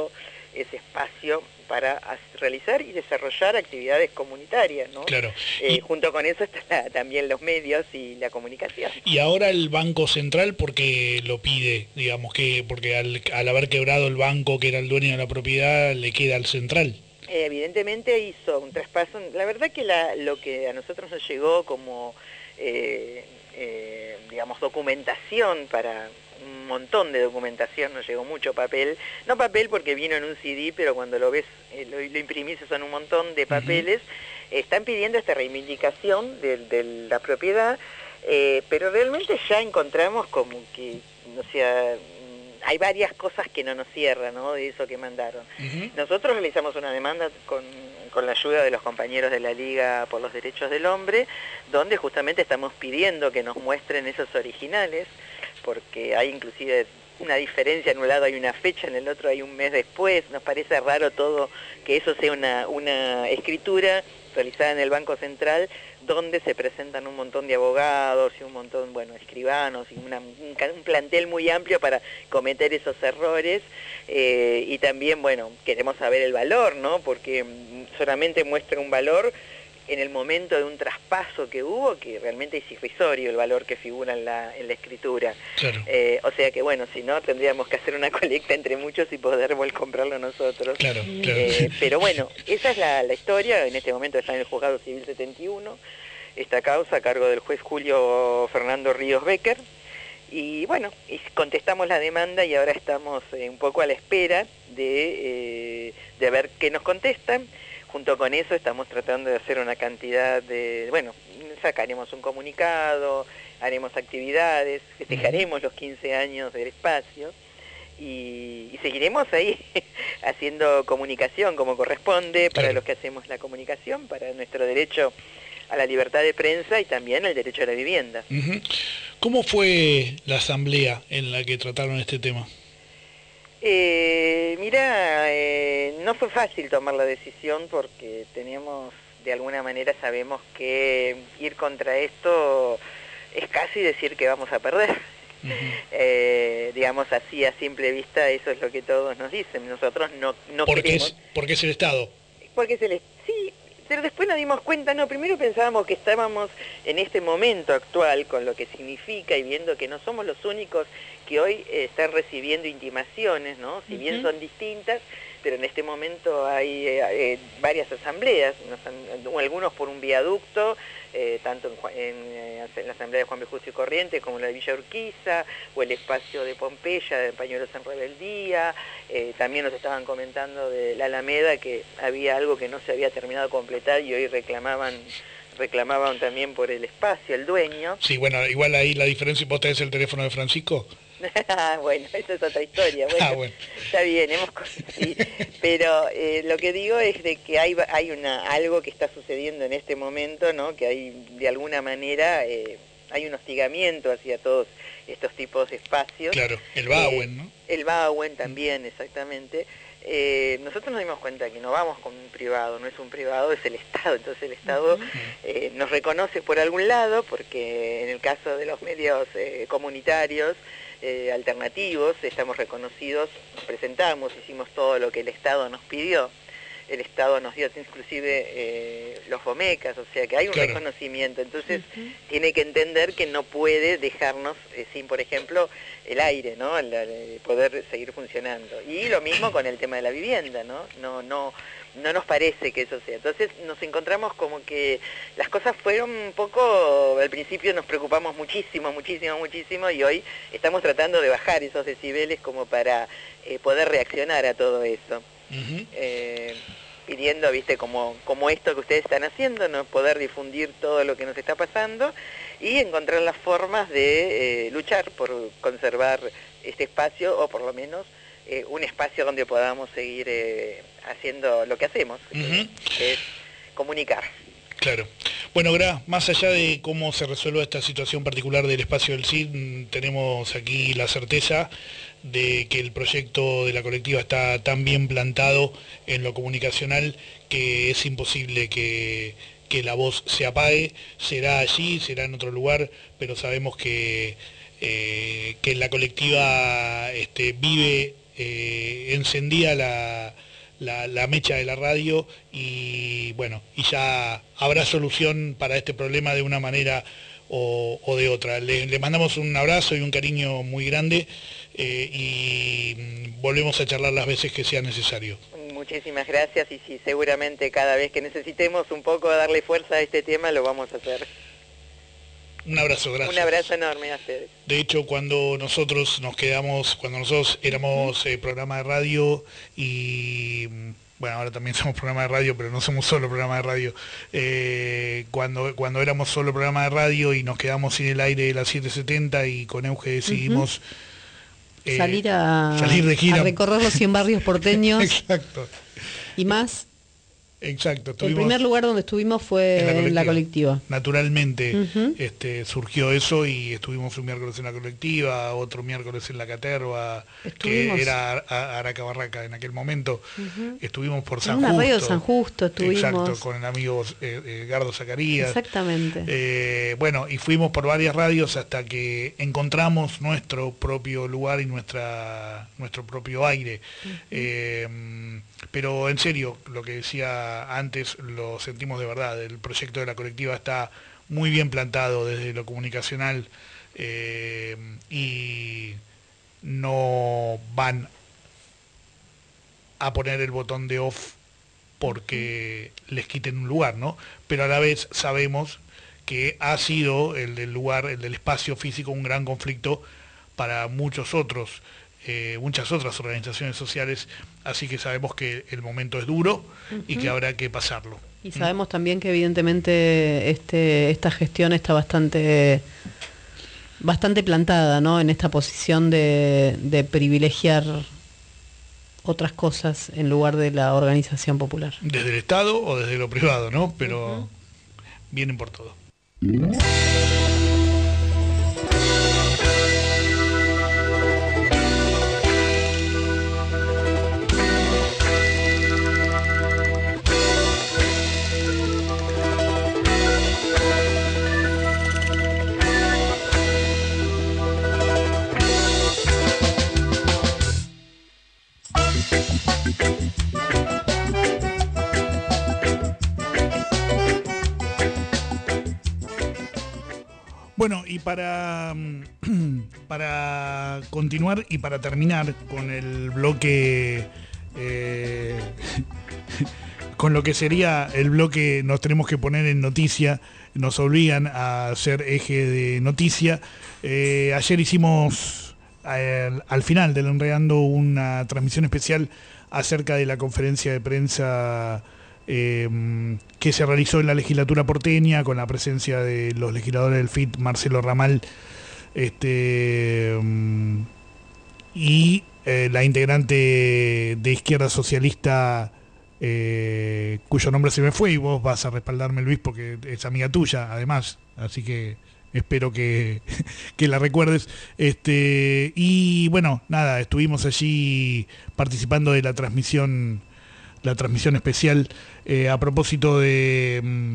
ese espacio para as- realizar y desarrollar actividades comunitarias, ¿no? Claro. Eh, Y- junto con eso están también los medios y la comunicación. Y ahora el Banco Central, porque lo pide, digamos, que porque al, al haber quebrado el banco que era el dueño de la propiedad, le queda al Central. Eh, evidentemente hizo un traspaso. La verdad que la, lo que a nosotros nos llegó como, eh, eh, digamos, documentación para un montón de documentación, nos llegó mucho papel, no papel porque vino en un C D, pero cuando lo ves, eh, lo, lo imprimís, son un montón de papeles. Uh-huh. Están pidiendo esta reivindicación de, de la propiedad, eh, pero realmente ya encontramos como que, o sea, hay varias cosas que no nos cierran, ¿no?, de eso que mandaron. Uh-huh. Nosotros realizamos una demanda con, con la ayuda de los compañeros de la Liga por los Derechos del Hombre, donde justamente estamos pidiendo que nos muestren esos originales, porque hay inclusive una diferencia, en un lado hay una fecha, en el otro hay un mes después. Nos parece raro todo que eso sea una, una escritura realizada en el Banco Central, donde se presentan un montón de abogados y un montón, bueno, escribanos y una, un, un plantel muy amplio para cometer esos errores, eh, y también, bueno, queremos saber el valor, ¿no?, porque solamente muestra un valor en el momento de un traspaso que hubo, que realmente es irrisorio el valor que figura en la, en la escritura. Claro. Eh, o sea que, bueno, si no, tendríamos que hacer una colecta entre muchos y poder comprarlo nosotros. Claro, claro. Eh, pero bueno, esa es la, la historia. En este momento está en el Juzgado Civil setenta y uno, esta causa a cargo del juez Julio Fernando Ríos Becker. Y bueno, y contestamos la demanda y ahora estamos eh, un poco a la espera de, eh, de ver qué nos contestan. Junto con eso estamos tratando de hacer una cantidad de, bueno, sacaremos un comunicado, haremos actividades, festejaremos los quince años del espacio y, y seguiremos ahí haciendo comunicación como corresponde para claro. los que hacemos la comunicación, para nuestro derecho a la libertad de prensa y también el derecho a la vivienda. Uh-huh. ¿Cómo fue la asamblea en la que trataron este tema? Eh, mira, eh, no fue fácil tomar la decisión porque teníamos, de alguna manera sabemos que ir contra esto es casi decir que vamos a perder. Uh-huh. eh, digamos así, a simple vista, eso es lo que todos nos dicen. Nosotros no, no ¿Por queremos... Qué es, ¿Por qué es el Estado? Porque es el sí, pero después nos dimos cuenta, no, primero pensábamos que estábamos en este momento actual con lo que significa y viendo que no somos los únicos que hoy eh, están recibiendo intimaciones, ¿no? Si bien uh-huh. son distintas, pero en este momento hay eh, eh, varias asambleas, unos, algunos por un viaducto, eh, tanto en, en, en la asamblea de Juan B. Justo y Corrientes como la de Villa Urquiza, o el espacio de Pompeya, de Pañuelos en Rebeldía. Eh, también nos estaban comentando de la Alameda que había algo que no se había terminado de completar y hoy reclamaban reclamaban también por el espacio, el dueño. Sí, bueno, igual ahí la diferencia, ¿vos tenés el teléfono de Francisco? Bueno, esa es otra historia. Bueno, ah, bueno. Está bien, hemos sí, pero eh, lo que digo es de que hay hay una algo que está sucediendo en este momento, ¿no? Que hay de alguna manera eh, hay un hostigamiento hacia todos estos tipos de espacios. Claro, el Bauen, eh, ¿no? El Bauen también, exactamente. Eh, nosotros nos dimos cuenta que no vamos con un privado, no es un privado, es el Estado. Entonces el Estado eh, nos reconoce por algún lado, porque en el caso de los medios eh, comunitarios, eh, alternativos, estamos reconocidos, nos presentamos, hicimos todo lo que el Estado nos pidió. El Estado nos dio inclusive eh, los FOMECAS, o sea que hay un claro. reconocimiento. Entonces uh-huh. tiene que entender que no puede dejarnos eh, sin, por ejemplo, el aire, ¿no? El, el poder seguir funcionando. Y lo mismo con el tema de la vivienda, ¿no? No, no, no nos parece que eso sea. Entonces nos encontramos como que las cosas fueron un poco, al principio nos preocupamos muchísimo, muchísimo, muchísimo, y hoy estamos tratando de bajar esos decibeles como para eh, poder reaccionar a todo eso. Uh-huh. Eh, pidiendo, viste, como, como esto que ustedes están haciendo, ¿no? Poder difundir todo lo que nos está pasando y encontrar las formas de eh, luchar por conservar este espacio, o por lo menos eh, un espacio donde podamos seguir eh, haciendo lo que hacemos, uh-huh. que, que es comunicar. Claro. Bueno, Gra, más allá de cómo se resuelva esta situación particular del espacio del C I D, tenemos aquí la certeza de que el proyecto de la colectiva está tan bien plantado en lo comunicacional que es imposible que, que la voz se apague. Será allí, será en otro lugar, pero sabemos que, eh, que la colectiva este, vive eh, encendía la, la, la mecha de la radio y bueno, y ya habrá solución para este problema de una manera o, o de otra. Le, le mandamos un abrazo y un cariño muy grande eh, y volvemos a charlar las veces que sea necesario. Muchísimas gracias y sí, seguramente cada vez que necesitemos un poco darle fuerza a este tema lo vamos a hacer. Un abrazo, gracias. Un abrazo enorme a ustedes. De hecho, cuando nosotros nos quedamos, cuando nosotros éramos eh, programa de radio y, bueno, ahora también somos programa de radio, pero no somos solo programa de radio, eh, cuando, cuando éramos solo programa de radio y nos quedamos sin el aire de las siete setenta y con Euge decidimos... Uh-huh. Eh, salir, a, salir de gira. a recorrer los cien barrios porteños. Exacto. Y más. Exacto. El primer lugar donde estuvimos fue en la colectiva. En la colectiva. Naturalmente uh-huh. este, surgió eso y estuvimos un miércoles en la colectiva, otro miércoles en la Caterva, estuvimos. que era Araca Barraca en aquel momento. Uh-huh. Estuvimos por San en Justo. Una radio de San Justo estuvimos. Exacto, con el amigo eh, eh, Gardo Zacarías. Exactamente. Eh, bueno, y fuimos por varias radios hasta que encontramos nuestro propio lugar y nuestra nuestro propio aire. Uh-huh. eh, pero en serio, lo que decía antes lo sentimos de verdad. El proyecto de la colectiva está muy bien plantado desde lo comunicacional eh, y no van a poner el botón de off porque les quiten un lugar, ¿no? Pero a la vez sabemos que ha sido el del lugar, el del espacio físico, un gran conflicto para muchos otros, eh, muchas otras organizaciones sociales, así que sabemos que el momento es duro uh-huh. y que habrá que pasarlo. Y sabemos ¿Mm? también que evidentemente este, esta gestión está bastante bastante plantada, ¿no? En esta posición de, de privilegiar otras cosas en lugar de la organización popular. Desde el Estado o desde lo privado, ¿no? Pero uh-huh. vienen por todo. Bueno, y para, para continuar y para terminar con el bloque, eh, con lo que sería el bloque nos tenemos que poner en noticia, nos obligan a ser eje de noticia. Eh, ayer hicimos al, al final del Enredando una transmisión especial acerca de la conferencia de prensa Eh, que se realizó en la legislatura porteña con la presencia de los legisladores del F I T, Marcelo Ramal este, um, y eh, la integrante de Izquierda Socialista eh, cuyo nombre se me fue y vos vas a respaldarme, Luis, porque es amiga tuya además, así que espero que, que la recuerdes. Este, y bueno, nada, estuvimos allí participando de la transmisión la transmisión especial eh, a propósito de,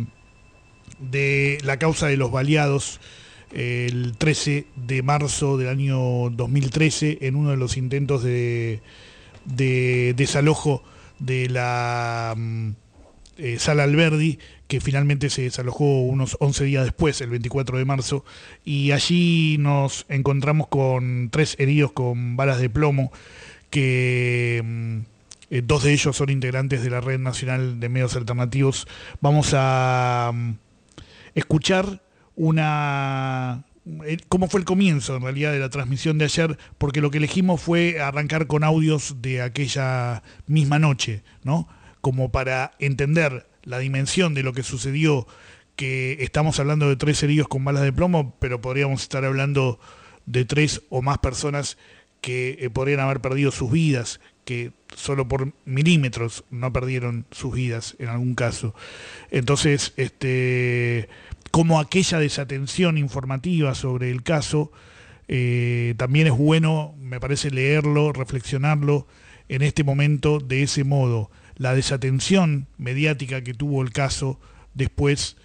de la causa de los baleados eh, el trece de marzo del año dos mil trece en uno de los intentos de, de desalojo de la eh, Sala Alberdi, que finalmente se desalojó unos once días después, el veinticuatro de marzo, y allí nos encontramos con tres heridos con balas de plomo que... Eh, dos de ellos son integrantes de la Red Nacional de Medios Alternativos. Vamos a um, escuchar una... Eh, cómo fue el comienzo, en realidad, de la transmisión de ayer, porque lo que elegimos fue arrancar con audios de aquella misma noche, ¿no? Como para entender la dimensión de lo que sucedió, que estamos hablando de tres heridos con balas de plomo, pero podríamos estar hablando de tres o más personas que eh, podrían haber perdido sus vidas, que solo por milímetros no perdieron sus vidas en algún caso. Entonces, este, como aquella desatención informativa sobre el caso, eh, también es bueno, me parece, leerlo, reflexionarlo en este momento de ese modo. La desatención mediática que tuvo el caso después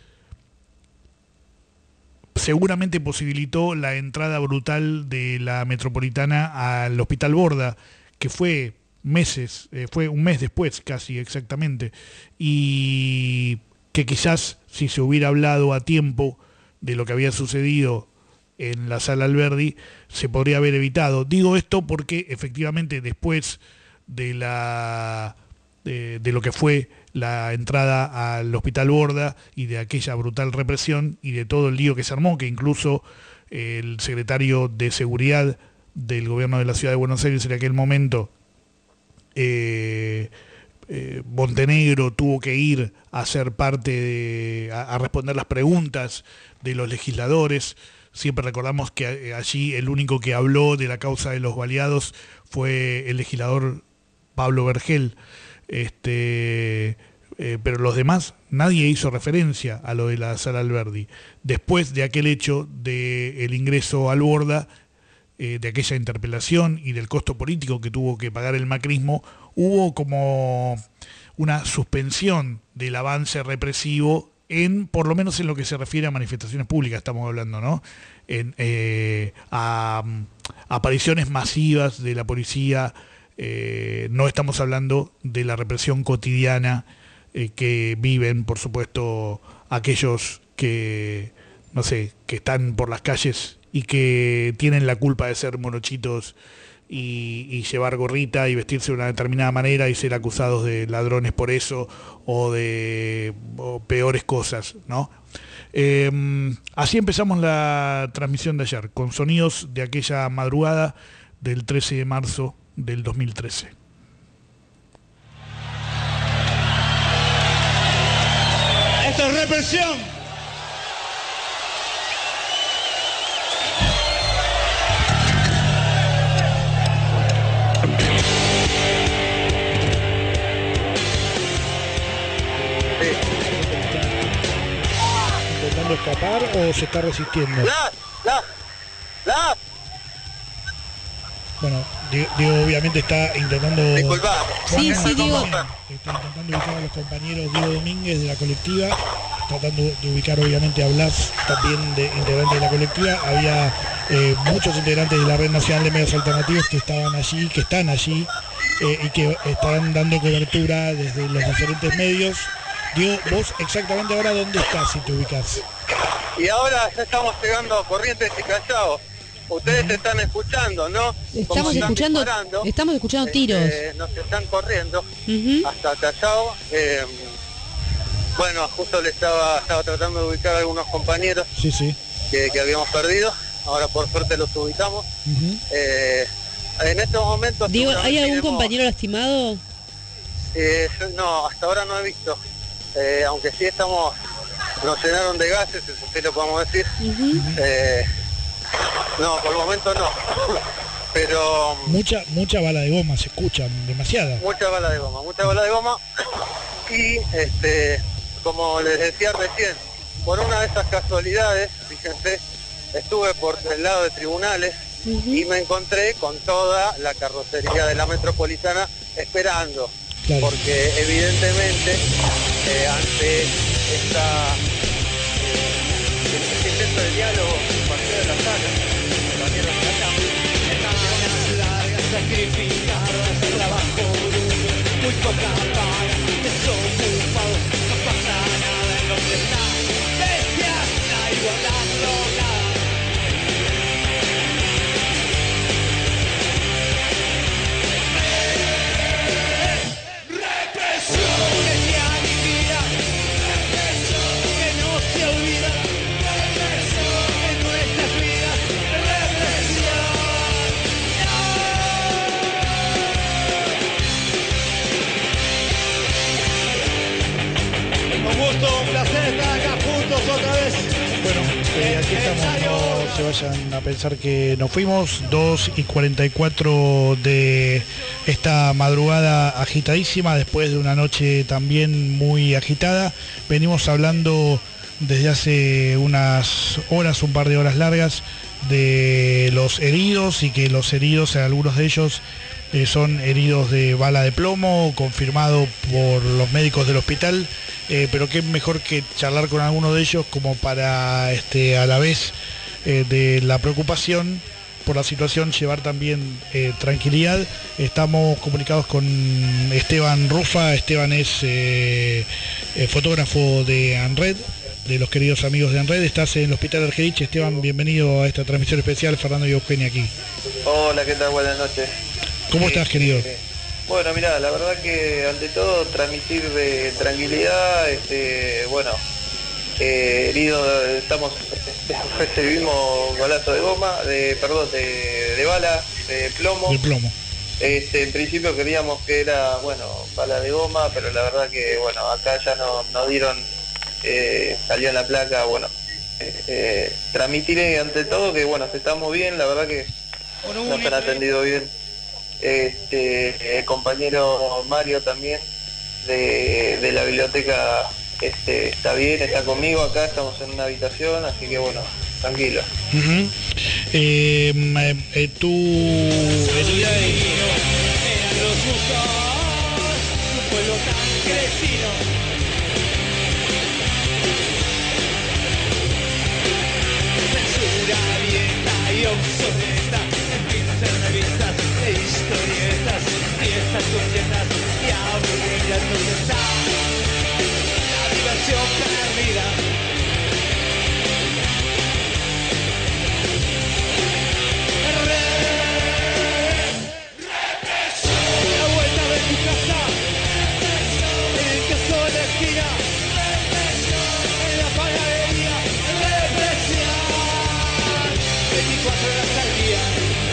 seguramente posibilitó la entrada brutal de la Metropolitana al Hospital Borda, que fue meses, eh, fue un mes después casi exactamente, y que quizás si se hubiera hablado a tiempo de lo que había sucedido en la sala Alberdi, se podría haber evitado. Digo esto porque efectivamente después de la de, de lo que fue la entrada al Hospital Borda y de aquella brutal represión y de todo el lío que se armó, que incluso el secretario de Seguridad del gobierno de la Ciudad de Buenos Aires en aquel momento, eh, eh, Montenegro, tuvo que ir a ser parte de, a, a responder las preguntas de los legisladores. Siempre recordamos que allí el único que habló de la causa de los baleados fue el legislador Pablo Vergel, este, eh, pero los demás, nadie hizo referencia a lo de la sala Alberdi. Después de aquel hecho del ingreso al Borda, eh, de aquella interpelación y del costo político que tuvo que pagar el macrismo, hubo como una suspensión del avance represivo en, por lo menos en lo que se refiere a manifestaciones públicas, estamos hablando, ¿no? En, eh, a, a apariciones masivas de la policía, eh, no estamos hablando de la represión cotidiana eh, que viven, por supuesto, aquellos que, no sé, que están por las calles y que tienen la culpa de ser morochitos y, y llevar gorrita y vestirse de una determinada manera y ser acusados de ladrones por eso o de o peores cosas, ¿no? Eh, así empezamos la transmisión de ayer, con sonidos de aquella madrugada del trece de marzo del dos mil trece. ¡Esto es represión! ¿Intentando escapar o se está resistiendo? ¡La! ¡La! ¡La! Bueno, Diego obviamente está intentando... Disculpa. Sí, sí, Diego. Está intentando ubicar a los compañeros Diego Domínguez de la colectiva, tratando de ubicar obviamente a Blas, también de integrante de la colectiva. Había eh, muchos integrantes de la Red Nacional de Medios Alternativos que estaban allí, que están allí eh, y que están dando cobertura desde los diferentes medios. Diego, vos exactamente ahora dónde estás, si te ubicás. Y ahora ya estamos llegando a Corrientes y Callao. Ustedes uh-huh. están escuchando, ¿no? Estamos escuchando, disparando, estamos escuchando tiros. Eh, nos están corriendo uh-huh. hasta Callao. Eh, bueno, justo le estaba, estaba tratando de ubicar a algunos compañeros sí, sí. Que, que habíamos perdido. Ahora por suerte los ubicamos. Uh-huh. Eh, en estos momentos... Digo, ¿hay algún tenemos, compañero lastimado? Eh, no, hasta ahora no he visto. Eh, aunque sí estamos... Nos llenaron de gases, eso sí lo podemos decir. Uh-huh. Eh, no, por el momento no. Pero... Mucha mucha bala de goma, se escuchan, demasiada. Mucha bala de goma, mucha bala de goma. Y, este, como les decía recién, por una de esas casualidades, fíjense, estuve por el lado de tribunales uh-huh. y me encontré con toda la carrocería de la Metropolitana esperando. Claro. Porque evidentemente, eh, ante esta... este intento de diálogo por parte de la sala, compañeros de acá, semanas largas sacrificadas, trabajo duro, muy poca paga, desocupados, no pasa nada en donde están, bestias, la igualdad lograda. Un placer estar acá juntos otra vez. Bueno, eh, aquí estamos, no se vayan a pensar que nos fuimos. Dos y cuarenta y cuatro de esta madrugada agitadísima, después de una noche también muy agitada. Venimos hablando desde hace unas horas, un par de horas largas, de los heridos, y que los heridos, algunos de ellos eh, son heridos de bala de plomo, confirmado por los médicos del hospital. Eh, pero qué mejor que charlar con alguno de ellos como para, este, a la vez eh, de la preocupación, por la situación, llevar también eh, tranquilidad. Estamos comunicados con Esteban Rufa. Esteban es eh, eh, fotógrafo de ANRED, de los queridos amigos de ANRED. Estás en el Hospital Argerich. Esteban, bienvenido a esta transmisión especial. Fernando y Eugenia aquí. Hola, ¿qué tal? Buenas noches. ¿Cómo estás, querido? Eh, bueno, mira, la verdad que ante todo transmitir de tranquilidad, este, bueno, eh, herido, estamos, recibimos balazo de goma, de, perdón, de, de bala, de plomo. De plomo. Este, en principio queríamos que era, bueno, bala de goma, pero la verdad que, bueno, acá ya no, nos dieron, eh, salió en la placa, bueno, eh, eh, transmitiré ante todo que, bueno, estamos bien, la verdad que nos han atendido bien. Este, el compañero Mario también de, de la biblioteca este, está bien, está conmigo acá, estamos en una habitación, así que bueno, tranquilo. Uh-huh. eh, eh, tú historietas, fiestas completas y aburridas donde está la diversión perdida. La vuelta de tu casa, en el queso de la esquina, en la panadería, represión, veinticuatro horas al día.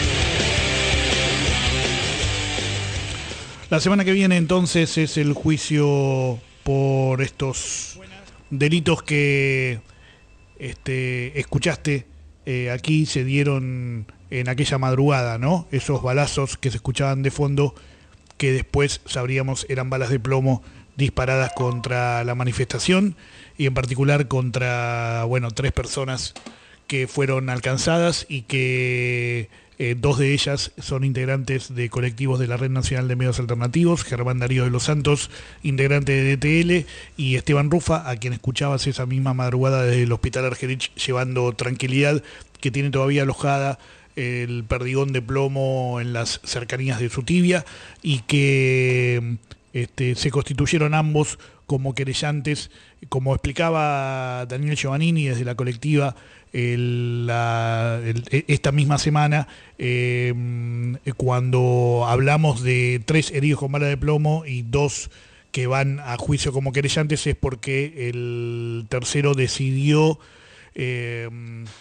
La semana que viene entonces es el juicio por estos delitos que este, escuchaste eh, aquí, se dieron en aquella madrugada, ¿no? Esos balazos que se escuchaban de fondo, que después sabríamos eran balas de plomo disparadas contra la manifestación y en particular contra, bueno, tres personas que fueron alcanzadas y que eh, dos de ellas son integrantes de colectivos de la Red Nacional de Medios Alternativos, Germán Darío de los Santos, integrante de D T L, y Esteban Rufa, a quien escuchabas esa misma madrugada desde el Hospital Argerich llevando tranquilidad, que tiene todavía alojada el perdigón de plomo en las cercanías de su tibia y que este, se constituyeron ambos como querellantes, como explicaba Daniel Giovannini desde la colectiva el, la, el, esta misma semana, eh, cuando hablamos de tres heridos con bala de plomo y dos que van a juicio como querellantes, es porque el tercero decidió eh,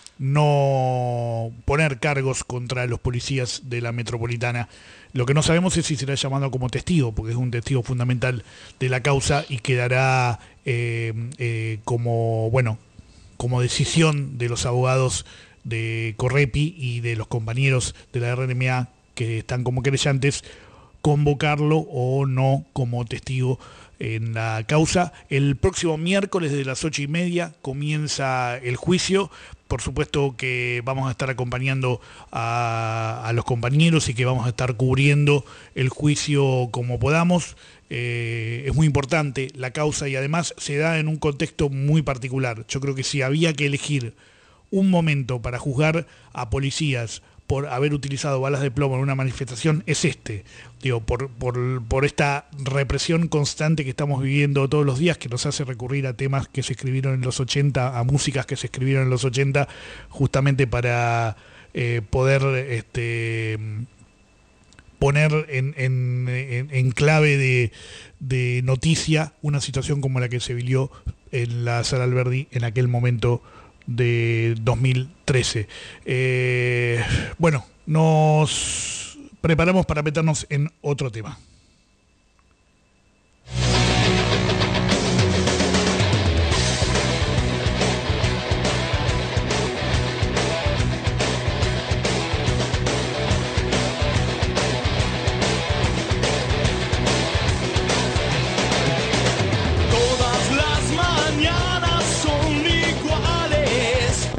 no poner cargos contra los policías de la metropolitana. Lo que no sabemos es si será llamado como testigo, porque es un testigo fundamental de la causa y quedará eh, eh, como, bueno, como decisión de los abogados de Correpi y de los compañeros de la R N M A que están como querellantes, convocarlo o no como testigo en la causa. El próximo miércoles de las ocho y media comienza el juicio. Por supuesto que vamos a estar acompañando a, a los compañeros y que vamos a estar cubriendo el juicio como podamos. Eh, es muy importante la causa y además se da en un contexto muy particular. Yo creo que si había que elegir un momento para juzgar a policías por haber utilizado balas de plomo en una manifestación, es este. Digo, por, por, por esta represión constante que estamos viviendo todos los días, que nos hace recurrir a temas que se escribieron en los ochenta, a músicas que se escribieron en los ochenta, justamente para eh, poder este, poner en, en, en, en clave de, de noticia una situación como la que se vivió en la Sala Alberdi en aquel momento de dos mil trece. Eh, bueno, nos preparamos para meternos en otro tema. Todas las mañanas son iguales.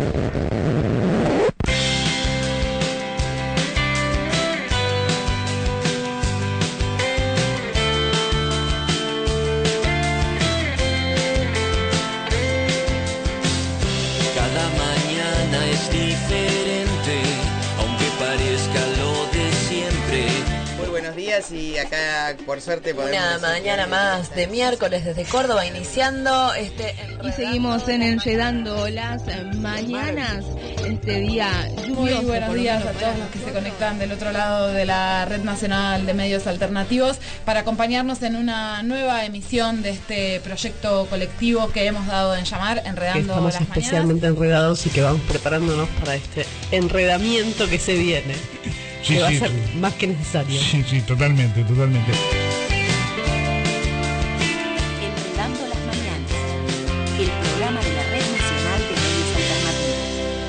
días y acá por suerte podemos... Una mañana más de miércoles desde Córdoba iniciando este... Y seguimos en Enredando las Mañanas, este día lluvioso. Muy buenos días a todos los que se conectan del otro lado de la Red Nacional de Medios Alternativos para acompañarnos en una nueva emisión de este proyecto colectivo que hemos dado en llamar Enredando Estamos las especialmente Mañanas. enredados y que vamos preparándonos para este enredamiento que se viene, Sí, que va sí, a ser sí. más que necesario. Sí, sí, totalmente, totalmente. Enredando las Mañanas, el programa de la Red Nacional de Medios Alternativos.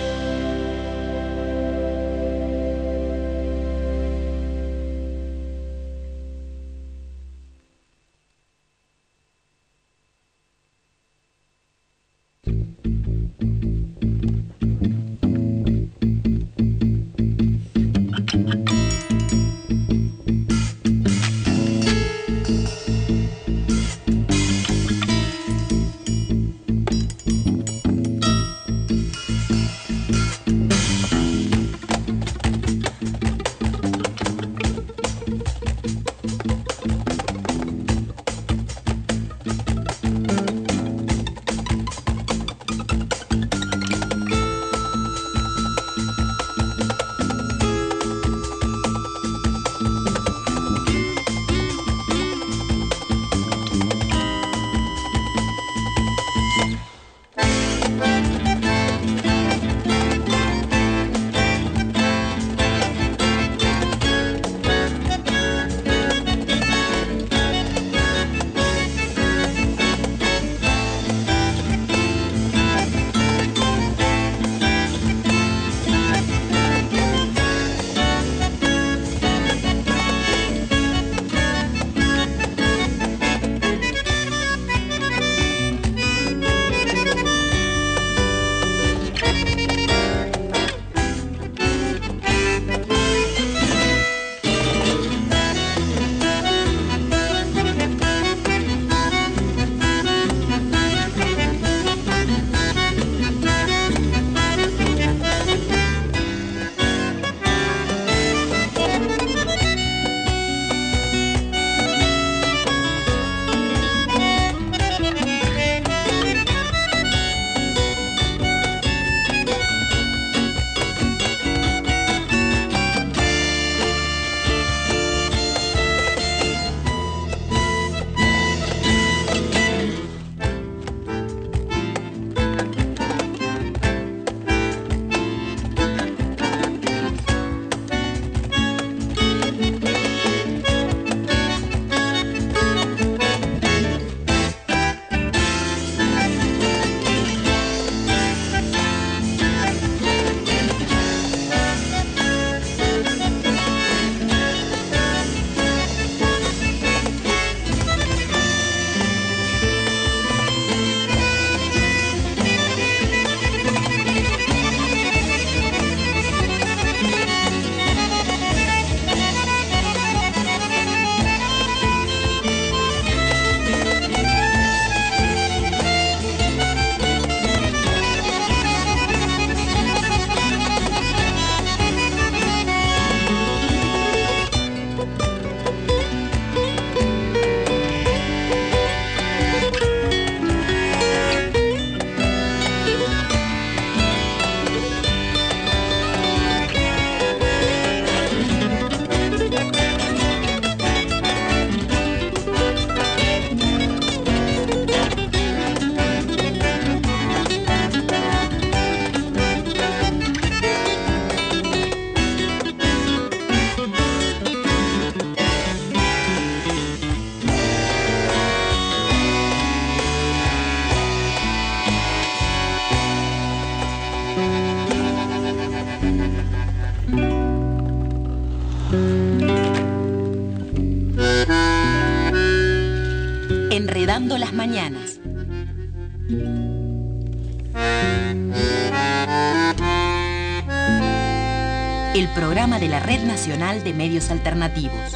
Enredando las Mañanas. El programa de la Red Nacional de Medios Alternativos.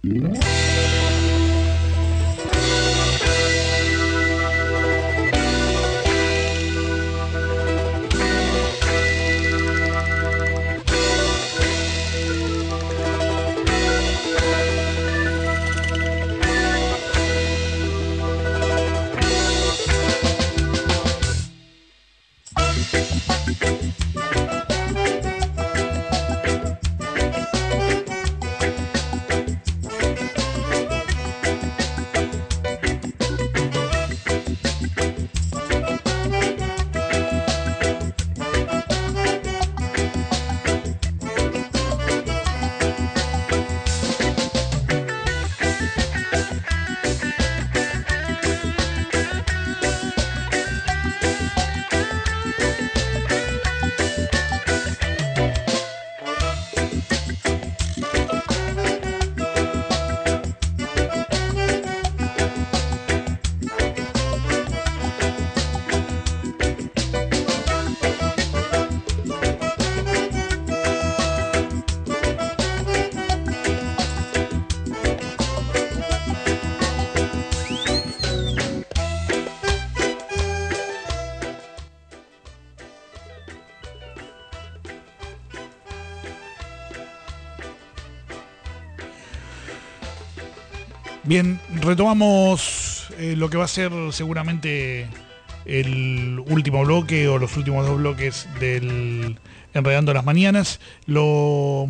Bien, retomamos eh, lo que va a ser seguramente el último bloque o los últimos dos bloques del Enredando las Mañanas. Lo,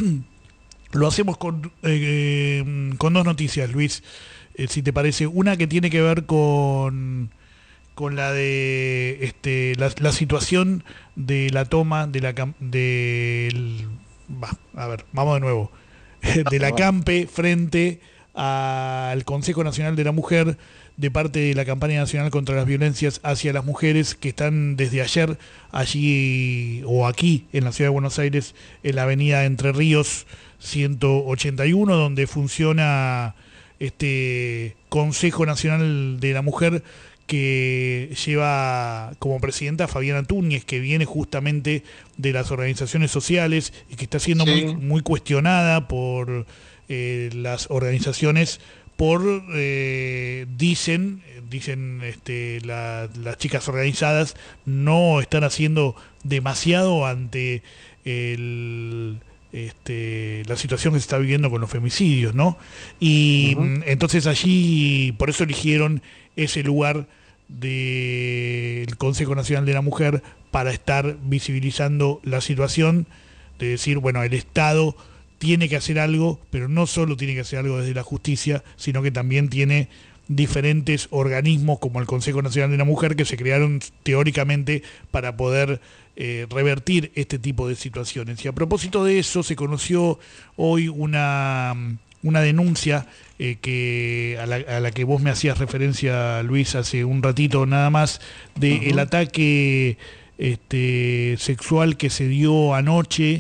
lo hacemos con, eh, con dos noticias, Luis, eh, si te parece. Una que tiene que ver con, con la de este, la, la situación de la toma de la del, bah, a ver, vamos de nuevo, de la CAMPE frente al Consejo Nacional de la Mujer de parte de la campaña nacional contra las violencias hacia las mujeres, que están desde ayer allí o aquí en la ciudad de Buenos Aires, en la avenida Entre Ríos ciento ochenta y uno, donde funciona este Consejo Nacional de la Mujer, que lleva como presidenta a Fabiana Túñez, que viene justamente de las organizaciones sociales y que está siendo sí. muy, muy cuestionada por Eh, las organizaciones por eh, dicen dicen este, la, las chicas organizadas no están haciendo demasiado ante el, este, la situación que se está viviendo con los femicidios, ¿no? Y uh-huh. entonces allí por eso eligieron ese lugar del Consejo Nacional de la Mujer para estar visibilizando la situación, de decir, bueno, el Estado tiene que hacer algo, pero no solo tiene que hacer algo desde la justicia, sino que también tiene diferentes organismos como el Consejo Nacional de la Mujer que se crearon teóricamente para poder eh, revertir este tipo de situaciones. Y a propósito de eso, se conoció hoy una, una denuncia eh, que a la, a la que vos me hacías referencia, Luis, hace un ratito nada más, de uh-huh. el ataque este, sexual que se dio anoche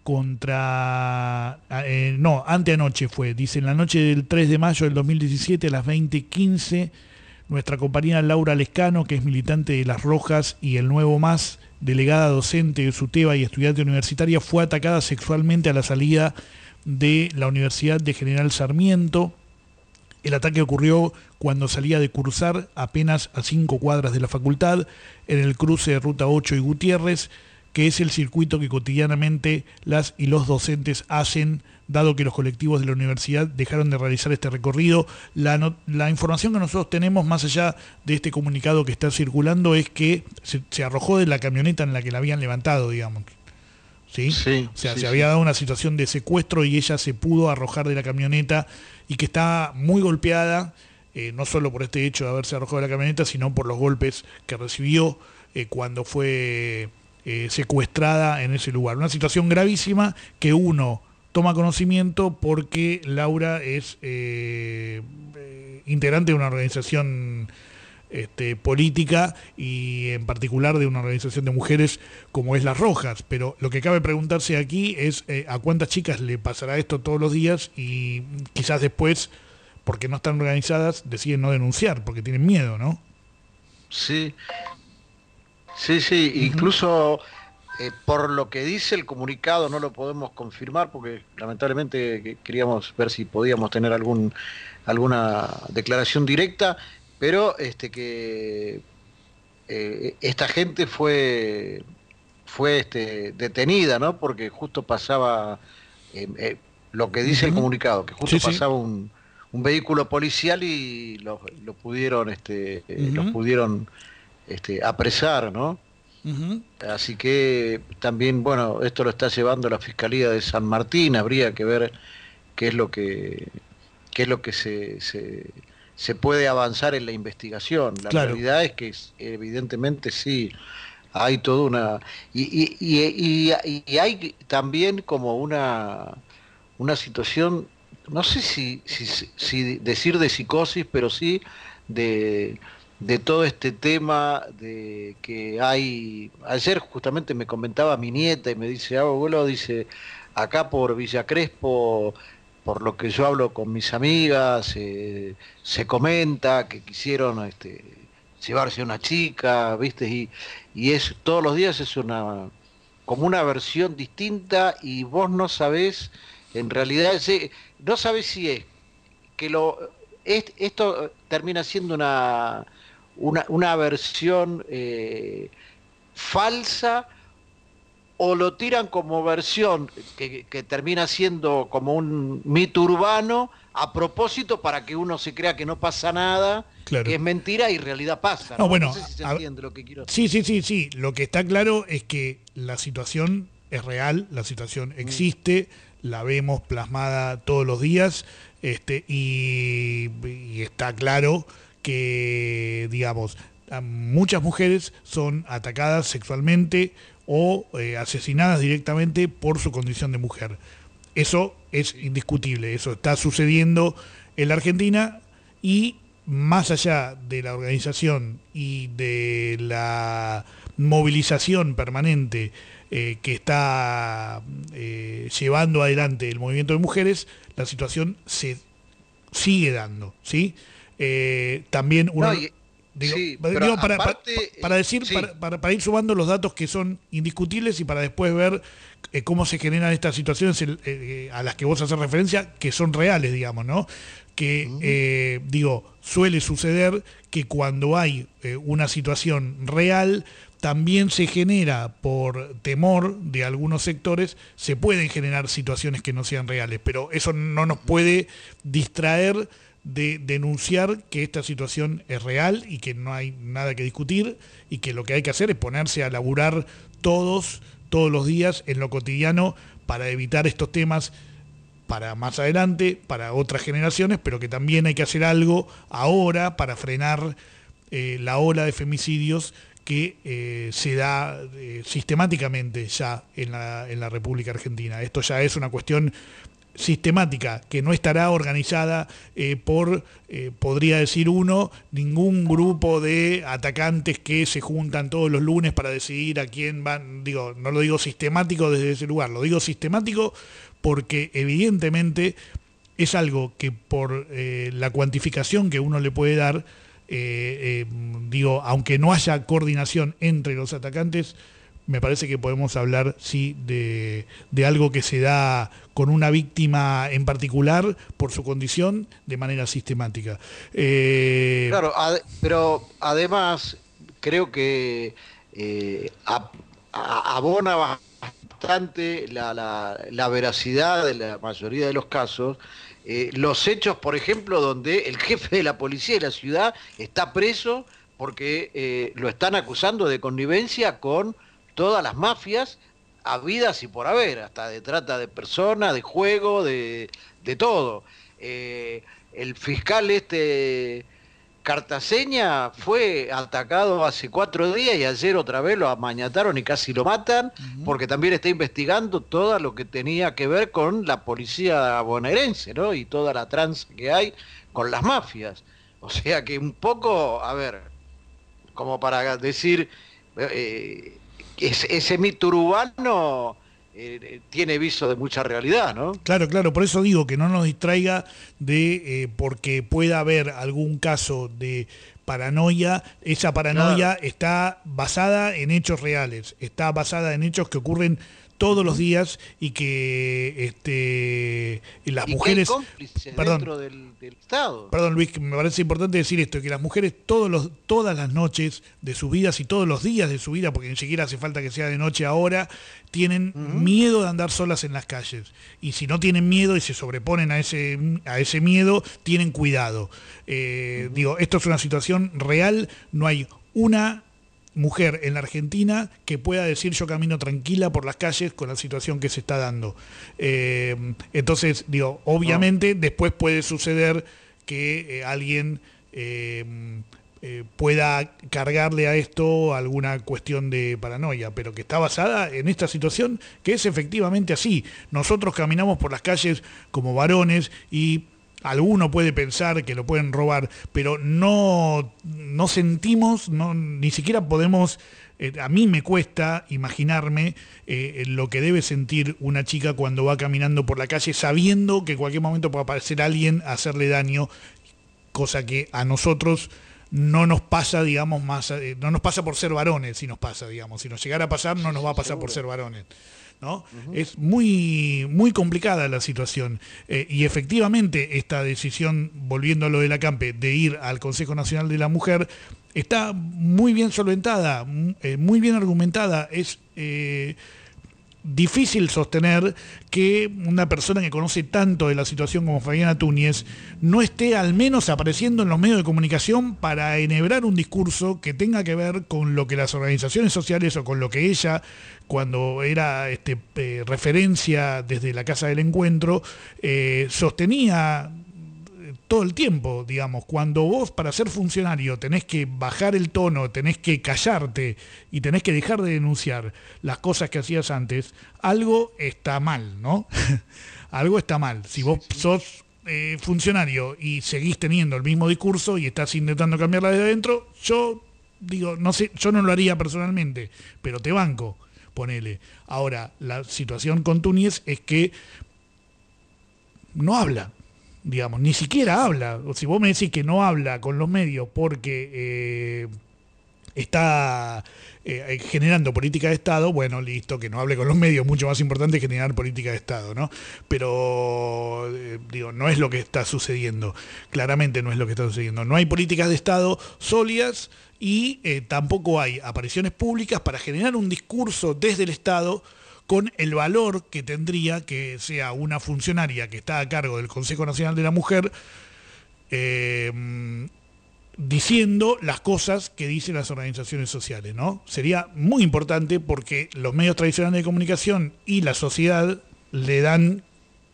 contra, eh, no, anteanoche fue, dice, en la noche del tres de mayo del dos mil diecisiete a las veinte quince, nuestra compañera Laura Lescano, que es militante de Las Rojas y el Nuevo Más, delegada docente de SUTEBA y estudiante universitaria, fue atacada sexualmente a la salida de la Universidad de General Sarmiento. El ataque ocurrió cuando salía de cursar apenas a cinco cuadras de la facultad, en el cruce de Ruta ocho y Gutiérrez, que es el circuito que cotidianamente las y los docentes hacen, dado que los colectivos de la universidad dejaron de realizar este recorrido. La, no, la información que nosotros tenemos, más allá de este comunicado que está circulando, es que se, se arrojó de la camioneta en la que la habían levantado, digamos. ¿Sí? Sí, o sea, sí, se sí. había dado una situación de secuestro y ella se pudo arrojar de la camioneta, y que está muy golpeada, eh, no solo por este hecho de haberse arrojado de la camioneta, sino por los golpes que recibió eh, cuando fue Eh, secuestrada en ese lugar. Una situación gravísima que uno toma conocimiento porque Laura es eh, eh, integrante de una organización este, política y en particular de una organización de mujeres como es Las Rojas, pero lo que cabe preguntarse aquí es eh, a cuántas chicas le pasará esto todos los días, y quizás después, porque no están organizadas, deciden no denunciar porque tienen miedo, ¿no? Sí. Sí, sí, uh-huh. Incluso eh, por lo que dice el comunicado, no lo podemos confirmar porque lamentablemente queríamos ver si podíamos tener algún alguna declaración directa, pero este que eh, esta gente fue fue este, detenida, ¿no? Porque justo pasaba eh, eh, lo que dice uh-huh. el comunicado, que justo sí, pasaba sí. un un vehículo policial y lo, lo pudieron este uh-huh. los pudieron este apresar, ¿no? Uh-huh. Así que también, bueno, esto lo está llevando la Fiscalía de San Martín, habría que ver qué es lo que qué es lo que se, se, se puede avanzar en la investigación. La claro. realidad es que evidentemente sí hay toda una y, y, y, y, y hay también como una una situación, no sé si, si, si decir de psicosis, pero sí de de todo este tema de que hay. Ayer justamente me comentaba mi nieta y me dice, ah, abuelo, dice, acá por Villa Crespo, por lo que yo hablo con mis amigas, eh, se comenta que quisieron este, llevarse a una chica, ¿viste? Y, y es todos los días es una como una versión distinta y vos no sabés, en realidad, no sabés si es que lo es, esto termina siendo una Una, una versión eh, falsa o lo tiran como versión que, que termina siendo como un mito urbano a propósito para que uno se crea que no pasa nada, claro. que es mentira y en realidad pasa. ¿no? No, bueno, no sé si se entiende lo que quiero decir. Sí, sí, sí, sí. Lo que está claro es que la situación es real, la situación existe, mm. la vemos plasmada todos los días, este, y, y está claro que, digamos, muchas mujeres son atacadas sexualmente o eh, asesinadas directamente por su condición de mujer. Eso es indiscutible, eso está sucediendo en la Argentina y más allá de la organización y de la movilización permanente eh, que está eh, llevando adelante el movimiento de mujeres, la situación se sigue dando, ¿sí? Eh, también uno, no, y, digo, sí, digo, para, aparte, para, para decir sí. para, para, para ir sumando los datos que son indiscutibles y para después ver eh, cómo se generan estas situaciones eh, a las que vos haces referencia, que son reales, digamos, ¿no? Que uh-huh. eh, digo, suele suceder que cuando hay eh, una situación real, también se genera, por temor de algunos sectores, se pueden generar situaciones que no sean reales, pero eso no nos puede distraer de denunciar que esta situación es real y que no hay nada que discutir y que lo que hay que hacer es ponerse a laburar todos, todos los días en lo cotidiano para evitar estos temas para más adelante, para otras generaciones, pero que también hay que hacer algo ahora para frenar eh, la ola de femicidios que eh, se da eh, sistemáticamente ya en la, en la República Argentina. Esto ya es una cuestión sistemática, que no estará organizada eh, por, eh, podría decir uno, ningún grupo de atacantes que se juntan todos los lunes para decidir a quién van. Digo, no lo digo sistemático desde ese lugar, lo digo sistemático porque evidentemente es algo que por eh, la cuantificación que uno le puede dar, eh, eh, digo, aunque no haya coordinación entre los atacantes, me parece que podemos hablar, sí, de, de algo que se da con una víctima en particular por su condición de manera sistemática. Eh... Claro, ad, pero además creo que eh, a, a, abona bastante la, la, la veracidad de la mayoría de los casos. Eh, los hechos, por ejemplo, donde el jefe de la policía de la ciudad está preso porque eh, lo están acusando de connivencia con todas las mafias habidas y por haber, hasta de trata de personas, de juego, de, de todo. Eh, el fiscal este Cartaseña fue atacado hace cuatro días y ayer otra vez lo amañataron y casi lo matan, uh-huh. porque también está investigando todo lo que tenía que ver con la policía bonaerense, ¿no? Y toda la tranza que hay con las mafias. O sea que un poco, a ver, como para decir... Eh, ese mito urbano eh, tiene viso de mucha realidad, ¿no? Claro, claro, por eso digo que no nos distraiga de, eh, porque pueda haber algún caso de paranoia, esa paranoia Claro. está basada en hechos reales, está basada en hechos que ocurren todos los días y que este, las Y mujeres... que hay cómplices perdón, dentro del, del Estado. Perdón, Luis, que me parece importante decir esto, que las mujeres todos los, todas las noches de sus vidas y todos los días de su vida, porque ni siquiera hace falta que sea de noche ahora, tienen uh-huh. miedo de andar solas en las calles. Y si no tienen miedo y se sobreponen a ese, a ese miedo, tienen cuidado. Eh, uh-huh. Digo, esto es una situación real, no hay una mujer en la Argentina que pueda decir yo camino tranquila por las calles con la situación que se está dando. Eh, entonces, digo, obviamente no. después puede suceder que eh, alguien eh, eh, pueda cargarle a esto alguna cuestión de paranoia, pero que está basada en esta situación que es efectivamente así. Nosotros caminamos por las calles como varones y alguno puede pensar que lo pueden robar, pero no, no sentimos, no, ni siquiera podemos, eh, a mí me cuesta imaginarme eh, lo que debe sentir una chica cuando va caminando por la calle sabiendo que en cualquier momento puede aparecer alguien a hacerle daño, cosa que a nosotros no nos pasa, digamos, más, eh, no nos pasa por ser varones, si nos pasa, digamos, si nos llegara a pasar no nos va a pasar por ser varones. ¿No? Uh-huh. Es muy, muy complicada la situación eh, y efectivamente esta decisión, volviendo a lo de la Campe, de ir al Consejo Nacional de la Mujer, está muy bien solventada, eh, muy bien argumentada. Es eh, difícil sostener que una persona que conoce tanto de la situación como Fabiana Túñez no esté al menos apareciendo en los medios de comunicación para enhebrar un discurso que tenga que ver con lo que las organizaciones sociales o con lo que ella, cuando era este, eh, referencia desde la Casa del Encuentro, eh, sostenía todo el tiempo, digamos. Cuando vos para ser funcionario tenés que bajar el tono, tenés que callarte y tenés que dejar de denunciar las cosas que hacías antes, algo está mal, ¿no? Algo está mal. Si vos sos eh, funcionario y seguís teniendo el mismo discurso y estás intentando cambiarla desde adentro, yo digo, no sé, yo no lo haría personalmente, pero te banco. Ponele. Ahora, la situación con Túñez es que no habla, digamos, ni siquiera habla. O si vos me decís que no habla con los medios porque eh, está eh, generando política de Estado, bueno, listo, que no hable con los medios, mucho más importante generar política de Estado, ¿no? Pero, eh, digo, no es lo que está sucediendo. Claramente no es lo que está sucediendo. No hay políticas de Estado sólidas y eh, tampoco hay apariciones públicas para generar un discurso desde el Estado con el valor que tendría que sea una funcionaria que está a cargo del Consejo Nacional de la Mujer eh, diciendo las cosas que dicen las organizaciones sociales, ¿no? Sería muy importante porque los medios tradicionales de comunicación y la sociedad le dan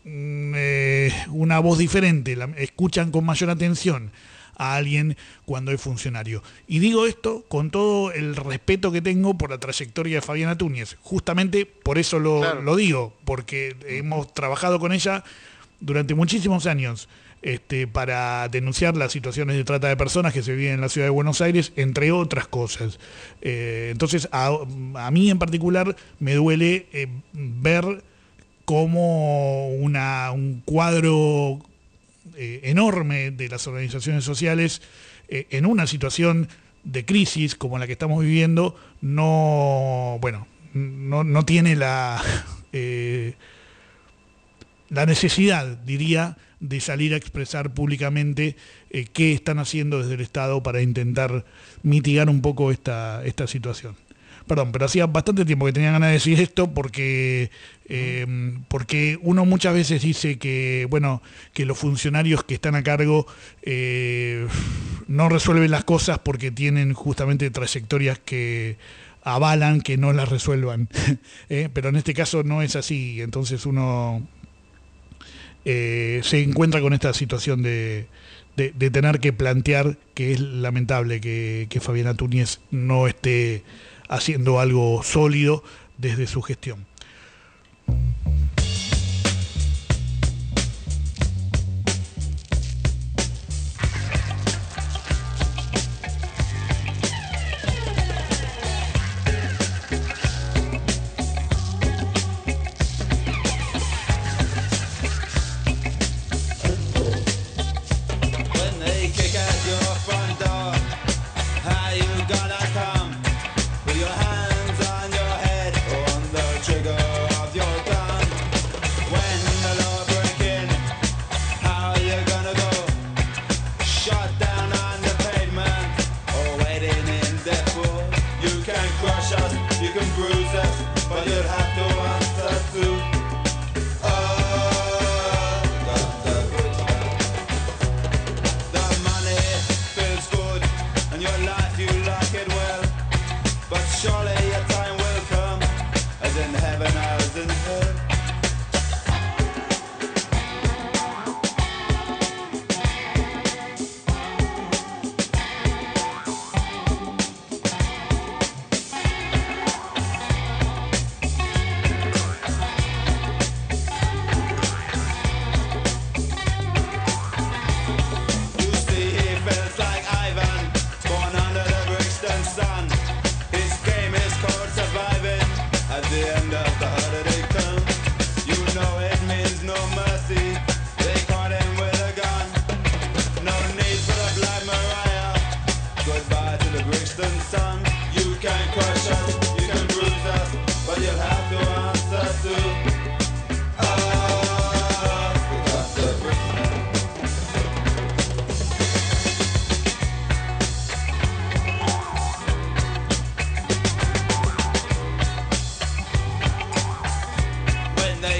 eh, una voz diferente, la, escuchan con mayor atención a alguien cuando es funcionario. Y digo esto con todo el respeto que tengo por la trayectoria de Fabiana Túñez. Justamente por eso lo, claro. lo digo, porque hemos trabajado con ella durante muchísimos años este, para denunciar las situaciones de trata de personas que se viven en la ciudad de Buenos Aires, entre otras cosas. Eh, entonces, a, a mí en particular me duele eh, ver cómo una, un cuadro Eh, enorme de las organizaciones sociales eh, en una situación de crisis como la que estamos viviendo no, bueno, no, no tiene la eh, la necesidad, diría, de salir a expresar públicamente eh, qué están haciendo desde el Estado para intentar mitigar un poco esta, esta situación. Perdón, pero hacía bastante tiempo que tenía ganas de decir esto porque eh, porque uno muchas veces dice que bueno que los funcionarios que están a cargo eh, no resuelven las cosas porque tienen justamente trayectorias que avalan que no las resuelvan. eh, pero en este caso no es así, entonces uno eh, se encuentra con esta situación de, de, de tener que plantear que es lamentable que, que Fabiana Túñez no esté haciendo algo sólido desde su gestión. When they kick at your front door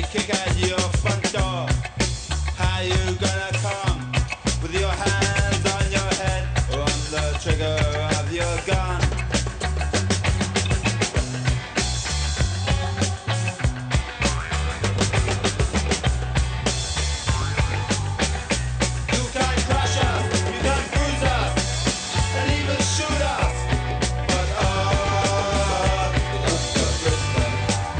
kick at your front door. How you gonna come with your hands on your head or on the trigger of your gun? You can crush us, you can bruise us, and even shoot us. But oh, the prisoner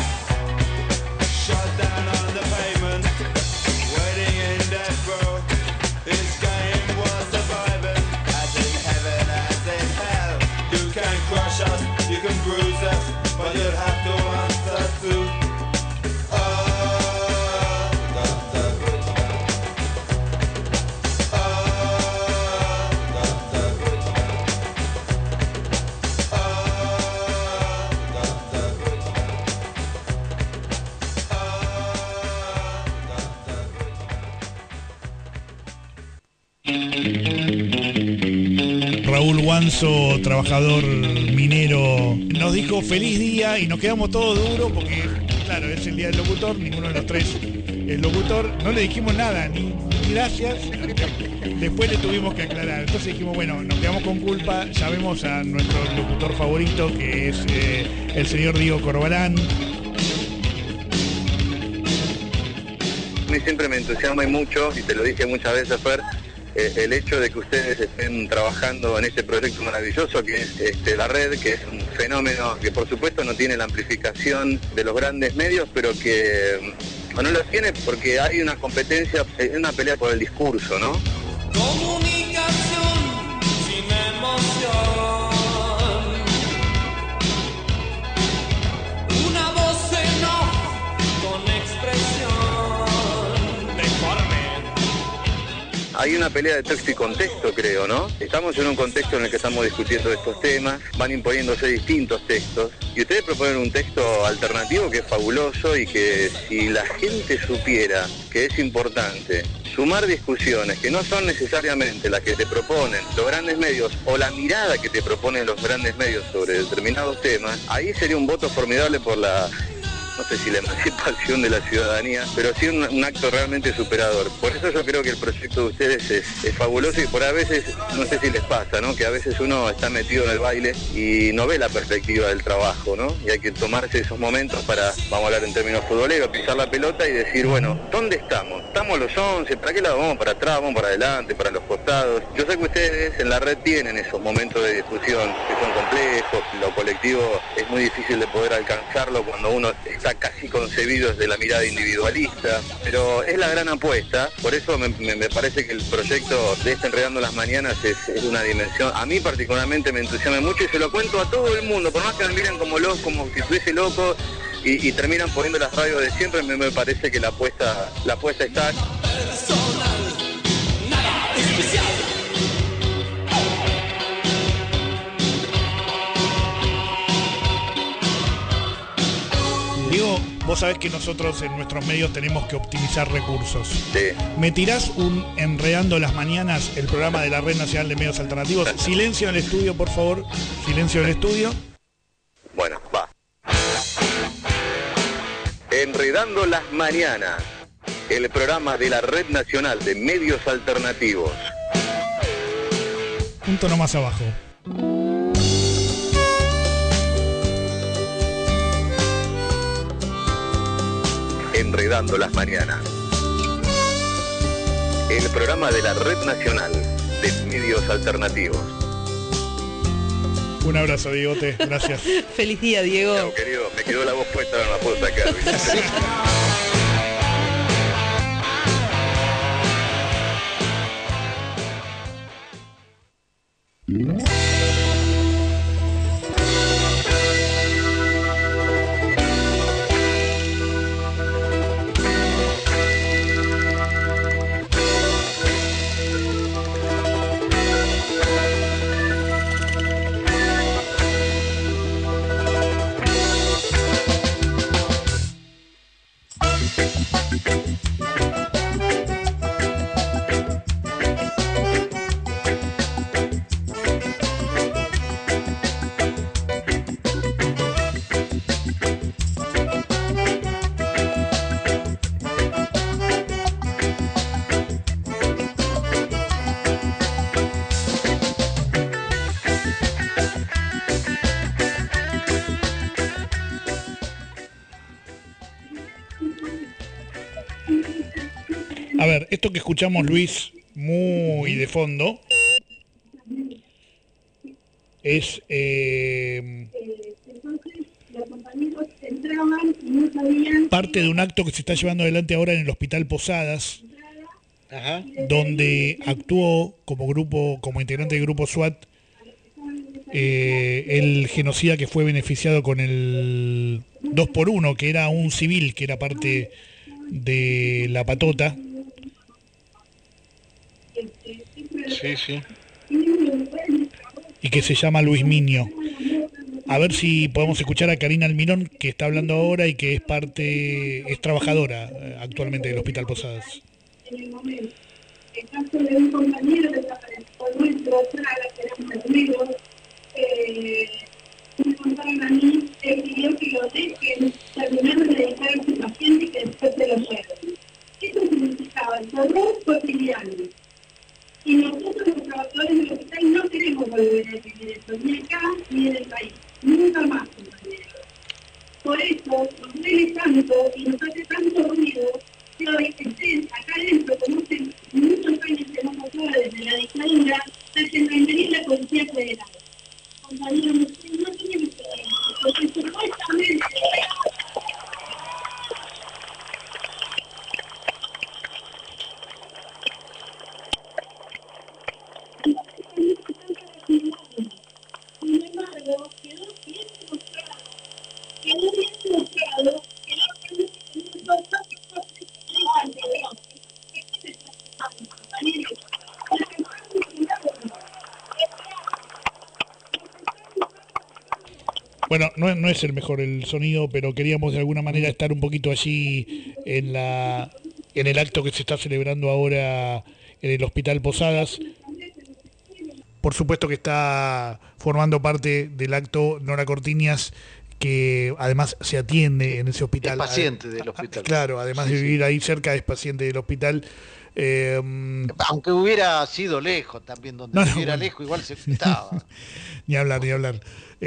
shot down on the pavement, waiting in death row. This game was surviving, as in heaven, as in hell. You can crush us, you can bruise us, but you'll have to answer to. Oh, Doctor Britain. Oh, Doctor Britain. Oh, Doctor Britain. Raúl Guanzo, trabajador minero, nos dijo feliz día y nos quedamos todos duros porque, claro, es el día del locutor, ninguno de los tres es locutor, no le dijimos nada, ni, ni gracias, después le tuvimos que aclarar, entonces dijimos, bueno, nos quedamos con culpa, llamemos a nuestro locutor favorito, que es eh, el señor Diego Corbalán. A mí siempre me entusiasma y mucho, y te lo dije muchas veces, Fer, eh, el hecho de que ustedes estén trabajando en este proyecto maravilloso que es este, la red, que es un fenómeno que por supuesto no tiene la amplificación de los grandes medios, pero que o no los tiene porque hay una competencia, una pelea por el discurso, ¿no? Comunicación sin emoción. Una voz en off con expresión deforme. Hay una pelea de texto y contexto, creo, ¿no? Estamos en un contexto en el que estamos discutiendo estos temas, van imponiéndose distintos textos, y ustedes proponen un texto alternativo que es fabuloso y que si la gente supiera que es importante sumar discusiones que no son necesariamente las que te proponen los grandes medios o la mirada que te proponen los grandes medios sobre determinados temas, ahí sería un voto formidable por la... no sé si la emancipación de la ciudadanía, pero sí un, un acto realmente superador. Por eso yo creo que el proyecto de ustedes es, es fabuloso y por a veces, no sé si les pasa, ¿no? Que a veces uno está metido en el baile y no ve la perspectiva del trabajo, ¿no? Y hay que tomarse esos momentos para, vamos a hablar en términos futboleros, pisar la pelota y decir, bueno, ¿dónde estamos? ¿Estamos los once? ¿Para qué lado vamos? ¿Para atrás? ¿Vamos para adelante? ¿Para los costados? Yo sé que ustedes en la red tienen esos momentos de discusión que son complejos, lo colectivo es muy difícil de poder alcanzarlo cuando uno está casi concebido desde la mirada individualista, pero es la gran apuesta, por eso me, me, me parece que el proyecto de este Enredando las Mañanas es, es una dimensión, a mí particularmente me entusiasma mucho y se lo cuento a todo el mundo, por más que me miren como loco, como si estuviese loco y, y terminan poniendo las radios de siempre, me, me parece que la apuesta, la apuesta está... Diego, vos sabés que nosotros en nuestros medios tenemos que optimizar recursos. Sí. ¿Me tirás un Enredando las Mañanas, el programa de la Red Nacional de Medios Alternativos? Silencio en el estudio, por favor. Silencio en el estudio. Bueno, va. Enredando las Mañanas, el programa de la Red Nacional de Medios Alternativos. Un tono más abajo. Enredando las Mañanas, el programa de la Red Nacional de Medios Alternativos. Un abrazo, Diegote, gracias. Feliz día, Diego. Chao, querido, me quedó la voz puesta, no la puedo sacar. A ver, esto que escuchamos, Luis, muy de fondo, es... Eh, parte de un acto que se está llevando adelante ahora en el Hospital Posadas, Ajá. donde actuó como grupo, como integrante del grupo SWAT, eh, el genocida que fue beneficiado con el dos por uno, que era un civil, que era parte de la patota. Sí, sí. Y que se llama Luis Miño. A ver si podemos escuchar a Karina Almirón, que está hablando ahora y que es parte, es trabajadora eh, actualmente del Hospital Posadas. En el momento, el caso de un compañero desaparecido nuestro, Fraga, que era un enfermero, eh, me contaron a mí, él pidió que lo dejen terminar de dedicar a su paciente y que después se lo lleven. Eso significaba el horror cotidiano. Y nosotros los trabajadores del hospital no queremos volver a vivir eso, ni acá ni en el país. Nunca más, compañeros. Por eso nos duele tanto y nos hace tanto ruido que hoy estén acá adentro, como hace muchos años que no pasaba desde la dictadura, hacen intervenir la Policía Federal. Compañeros, no tienen que ver, porque supuestamente... Sin embargo, quedó bien demostrado, quedó bien demostrado que la organización no Bueno, no, no es el mejor el sonido, pero queríamos de alguna manera estar un poquito allí en la en el acto que se está celebrando ahora en el Hospital Posadas. Por supuesto que está formando parte del acto Nora Cortiñas, que además se atiende en ese hospital. Es paciente del hospital. Claro, además sí, de vivir sí. ahí cerca, es paciente del hospital. Eh, Aunque hubiera sido lejos también, donde no, no, estuviera bueno. lejos, igual se estaba. Ni hablar, ni hablar.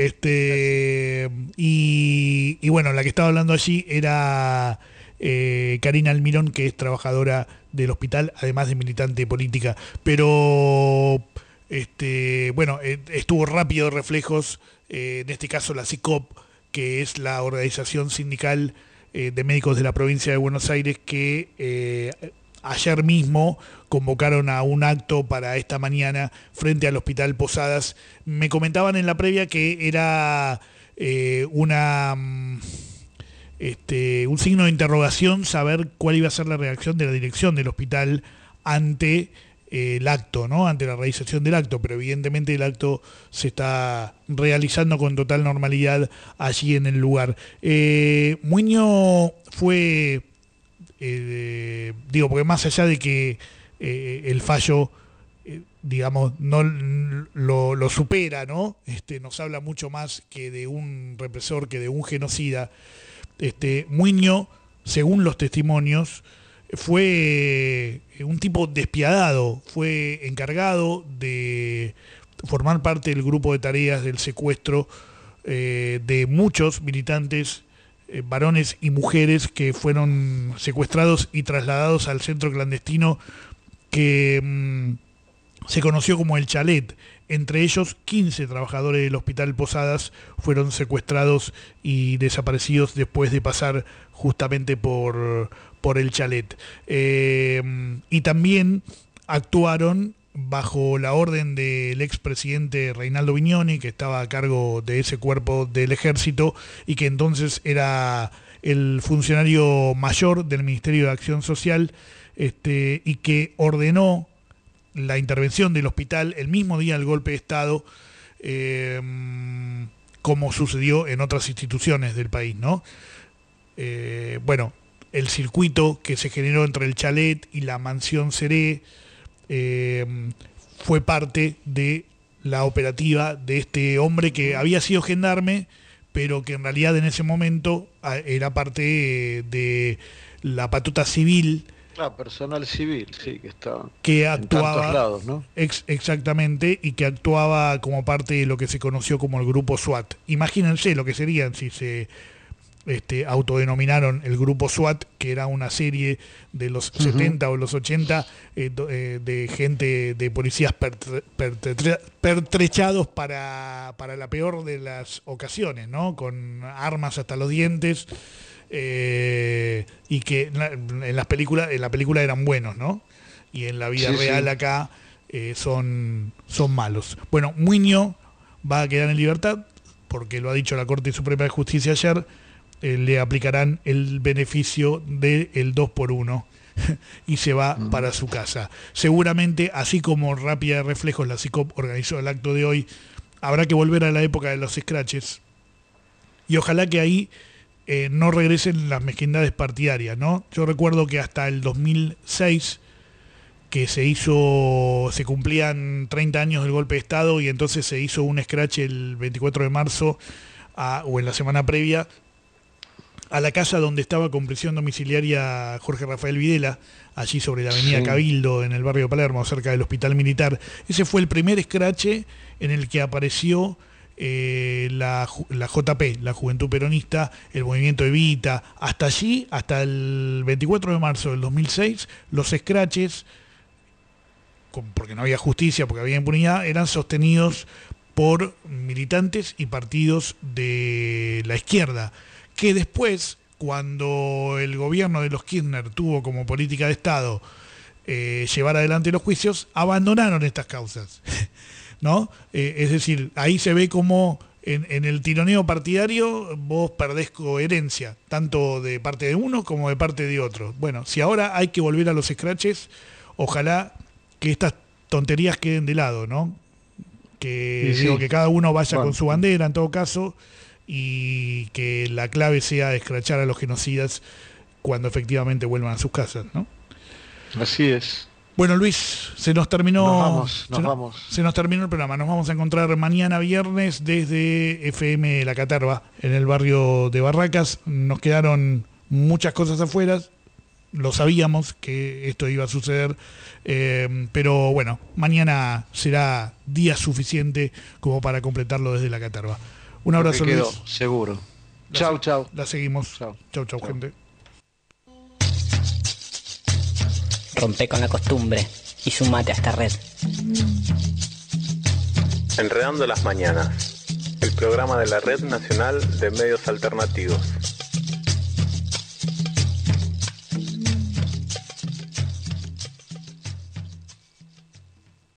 Este y, y bueno, la que estaba hablando allí era eh, Karina Almirón, que es trabajadora del hospital, además de militante política. Pero este bueno, eh, estuvo Rápido Reflejos, eh, en este caso la CICOP, que es la organización sindical eh, de médicos de la provincia de Buenos Aires, que eh, ayer mismo convocaron a un acto para esta mañana frente al Hospital Posadas. Me comentaban en la previa que era eh, una este, un signo de interrogación saber cuál iba a ser la reacción de la dirección del hospital ante eh, el acto, ¿no? Ante la realización del acto, pero evidentemente el acto se está realizando con total normalidad allí en el lugar. Eh, Muño fue, eh, digo, porque más allá de que eh, el fallo, eh, digamos, no lo, lo supera, ¿no? Este, nos habla mucho más que de un represor, que de un genocida. Este, Muño, según los testimonios, fue un tipo despiadado, fue encargado de formar parte del grupo de tareas del secuestro eh, de muchos militantes, eh, varones y mujeres, que fueron secuestrados y trasladados al centro clandestino que mmm, se conoció como El Chalet. Entre ellos, quince trabajadores del Hospital Posadas fueron secuestrados y desaparecidos después de pasar justamente por, por El Chalet. Eh, y también actuaron bajo la orden del expresidente Reinaldo Vignoni, que estaba a cargo de ese cuerpo del ejército y que entonces era el funcionario mayor del Ministerio de Acción Social, este, y que ordenó la intervención del hospital el mismo día del golpe de Estado, eh, como sucedió en otras instituciones del país, ¿no? Eh, bueno, el circuito que se generó entre el Chalet y la Mansión Seré eh, fue parte de la operativa de este hombre que había sido gendarme, pero que en realidad en ese momento era parte de la patota civil. Ah, personal civil, sí, que estaba que actuaba, en tantos lados, ¿no? Ex, exactamente, y que actuaba como parte de lo que se conoció como el grupo SWAT. Imagínense lo que serían si se este, autodenominaron el grupo SWAT, que era una serie de los uh-huh. setenta o los ochenta eh, eh, de gente, de policías pertre, pertre, pertrechados para, para la peor de las ocasiones, ¿no? Con armas hasta los dientes, eh, y que en, la, en las películas, en la película eran buenos, ¿no? Y en la vida sí, real sí. acá eh, son, son malos. Bueno, Muñoz va a quedar en libertad, porque lo ha dicho la Corte Suprema de Justicia ayer, eh, le aplicarán el beneficio del dos por uno y se va uh-huh. para su casa. Seguramente, así como Rápida de Reflejos, la CICOP organizó el acto de hoy, habrá que volver a la época de los scratches, y ojalá que ahí eh, no regresen las mezquindades partidarias, ¿no? Yo recuerdo que hasta el dos mil seis, que se hizo, se cumplían treinta años del golpe de Estado, y entonces se hizo un scratch el veinticuatro de marzo a, o en la semana previa a la casa donde estaba con prisión domiciliaria Jorge Rafael Videla, allí sobre la avenida sí. Cabildo, en el barrio de Palermo, cerca del Hospital Militar. Ese fue el primer scratch en el que apareció eh, la, la J P, la Juventud Peronista, el movimiento Evita. Hasta allí, hasta el veinticuatro de marzo del dos mil seis, los scratches, porque no había justicia, porque había impunidad, eran sostenidos por militantes y partidos de la izquierda, que después, cuando el gobierno de los Kirchner tuvo como política de Estado eh, llevar adelante los juicios, abandonaron estas causas, ¿no? Eh, es decir, ahí se ve como en, en el tironeo partidario vos perdés coherencia, tanto de parte de uno como de parte de otro. Bueno, si ahora hay que volver a los scratches, ojalá que estas tonterías queden de lado, ¿no? Que, sí, digo, sí. que cada uno vaya bueno. con su bandera, en todo caso, y que la clave sea escrachar a los genocidas cuando efectivamente vuelvan a sus casas, ¿no? Así es. Bueno, Luis, se nos terminó nos vamos, nos se, vamos. se nos terminó el programa. Nos vamos a encontrar mañana viernes desde F M La Caterva, en el barrio de Barracas. Nos quedaron muchas cosas afuera, lo sabíamos que esto iba a suceder, eh, pero bueno, mañana será día suficiente como para completarlo desde La Caterva. Un abrazo, Luis. Seguro. La chau, se- chau. La seguimos. Chau, chau, chau, chau. gente. Rompe con la costumbre y sumate a esta red. Enredando las mañanas, el programa de la Red Nacional de Medios Alternativos.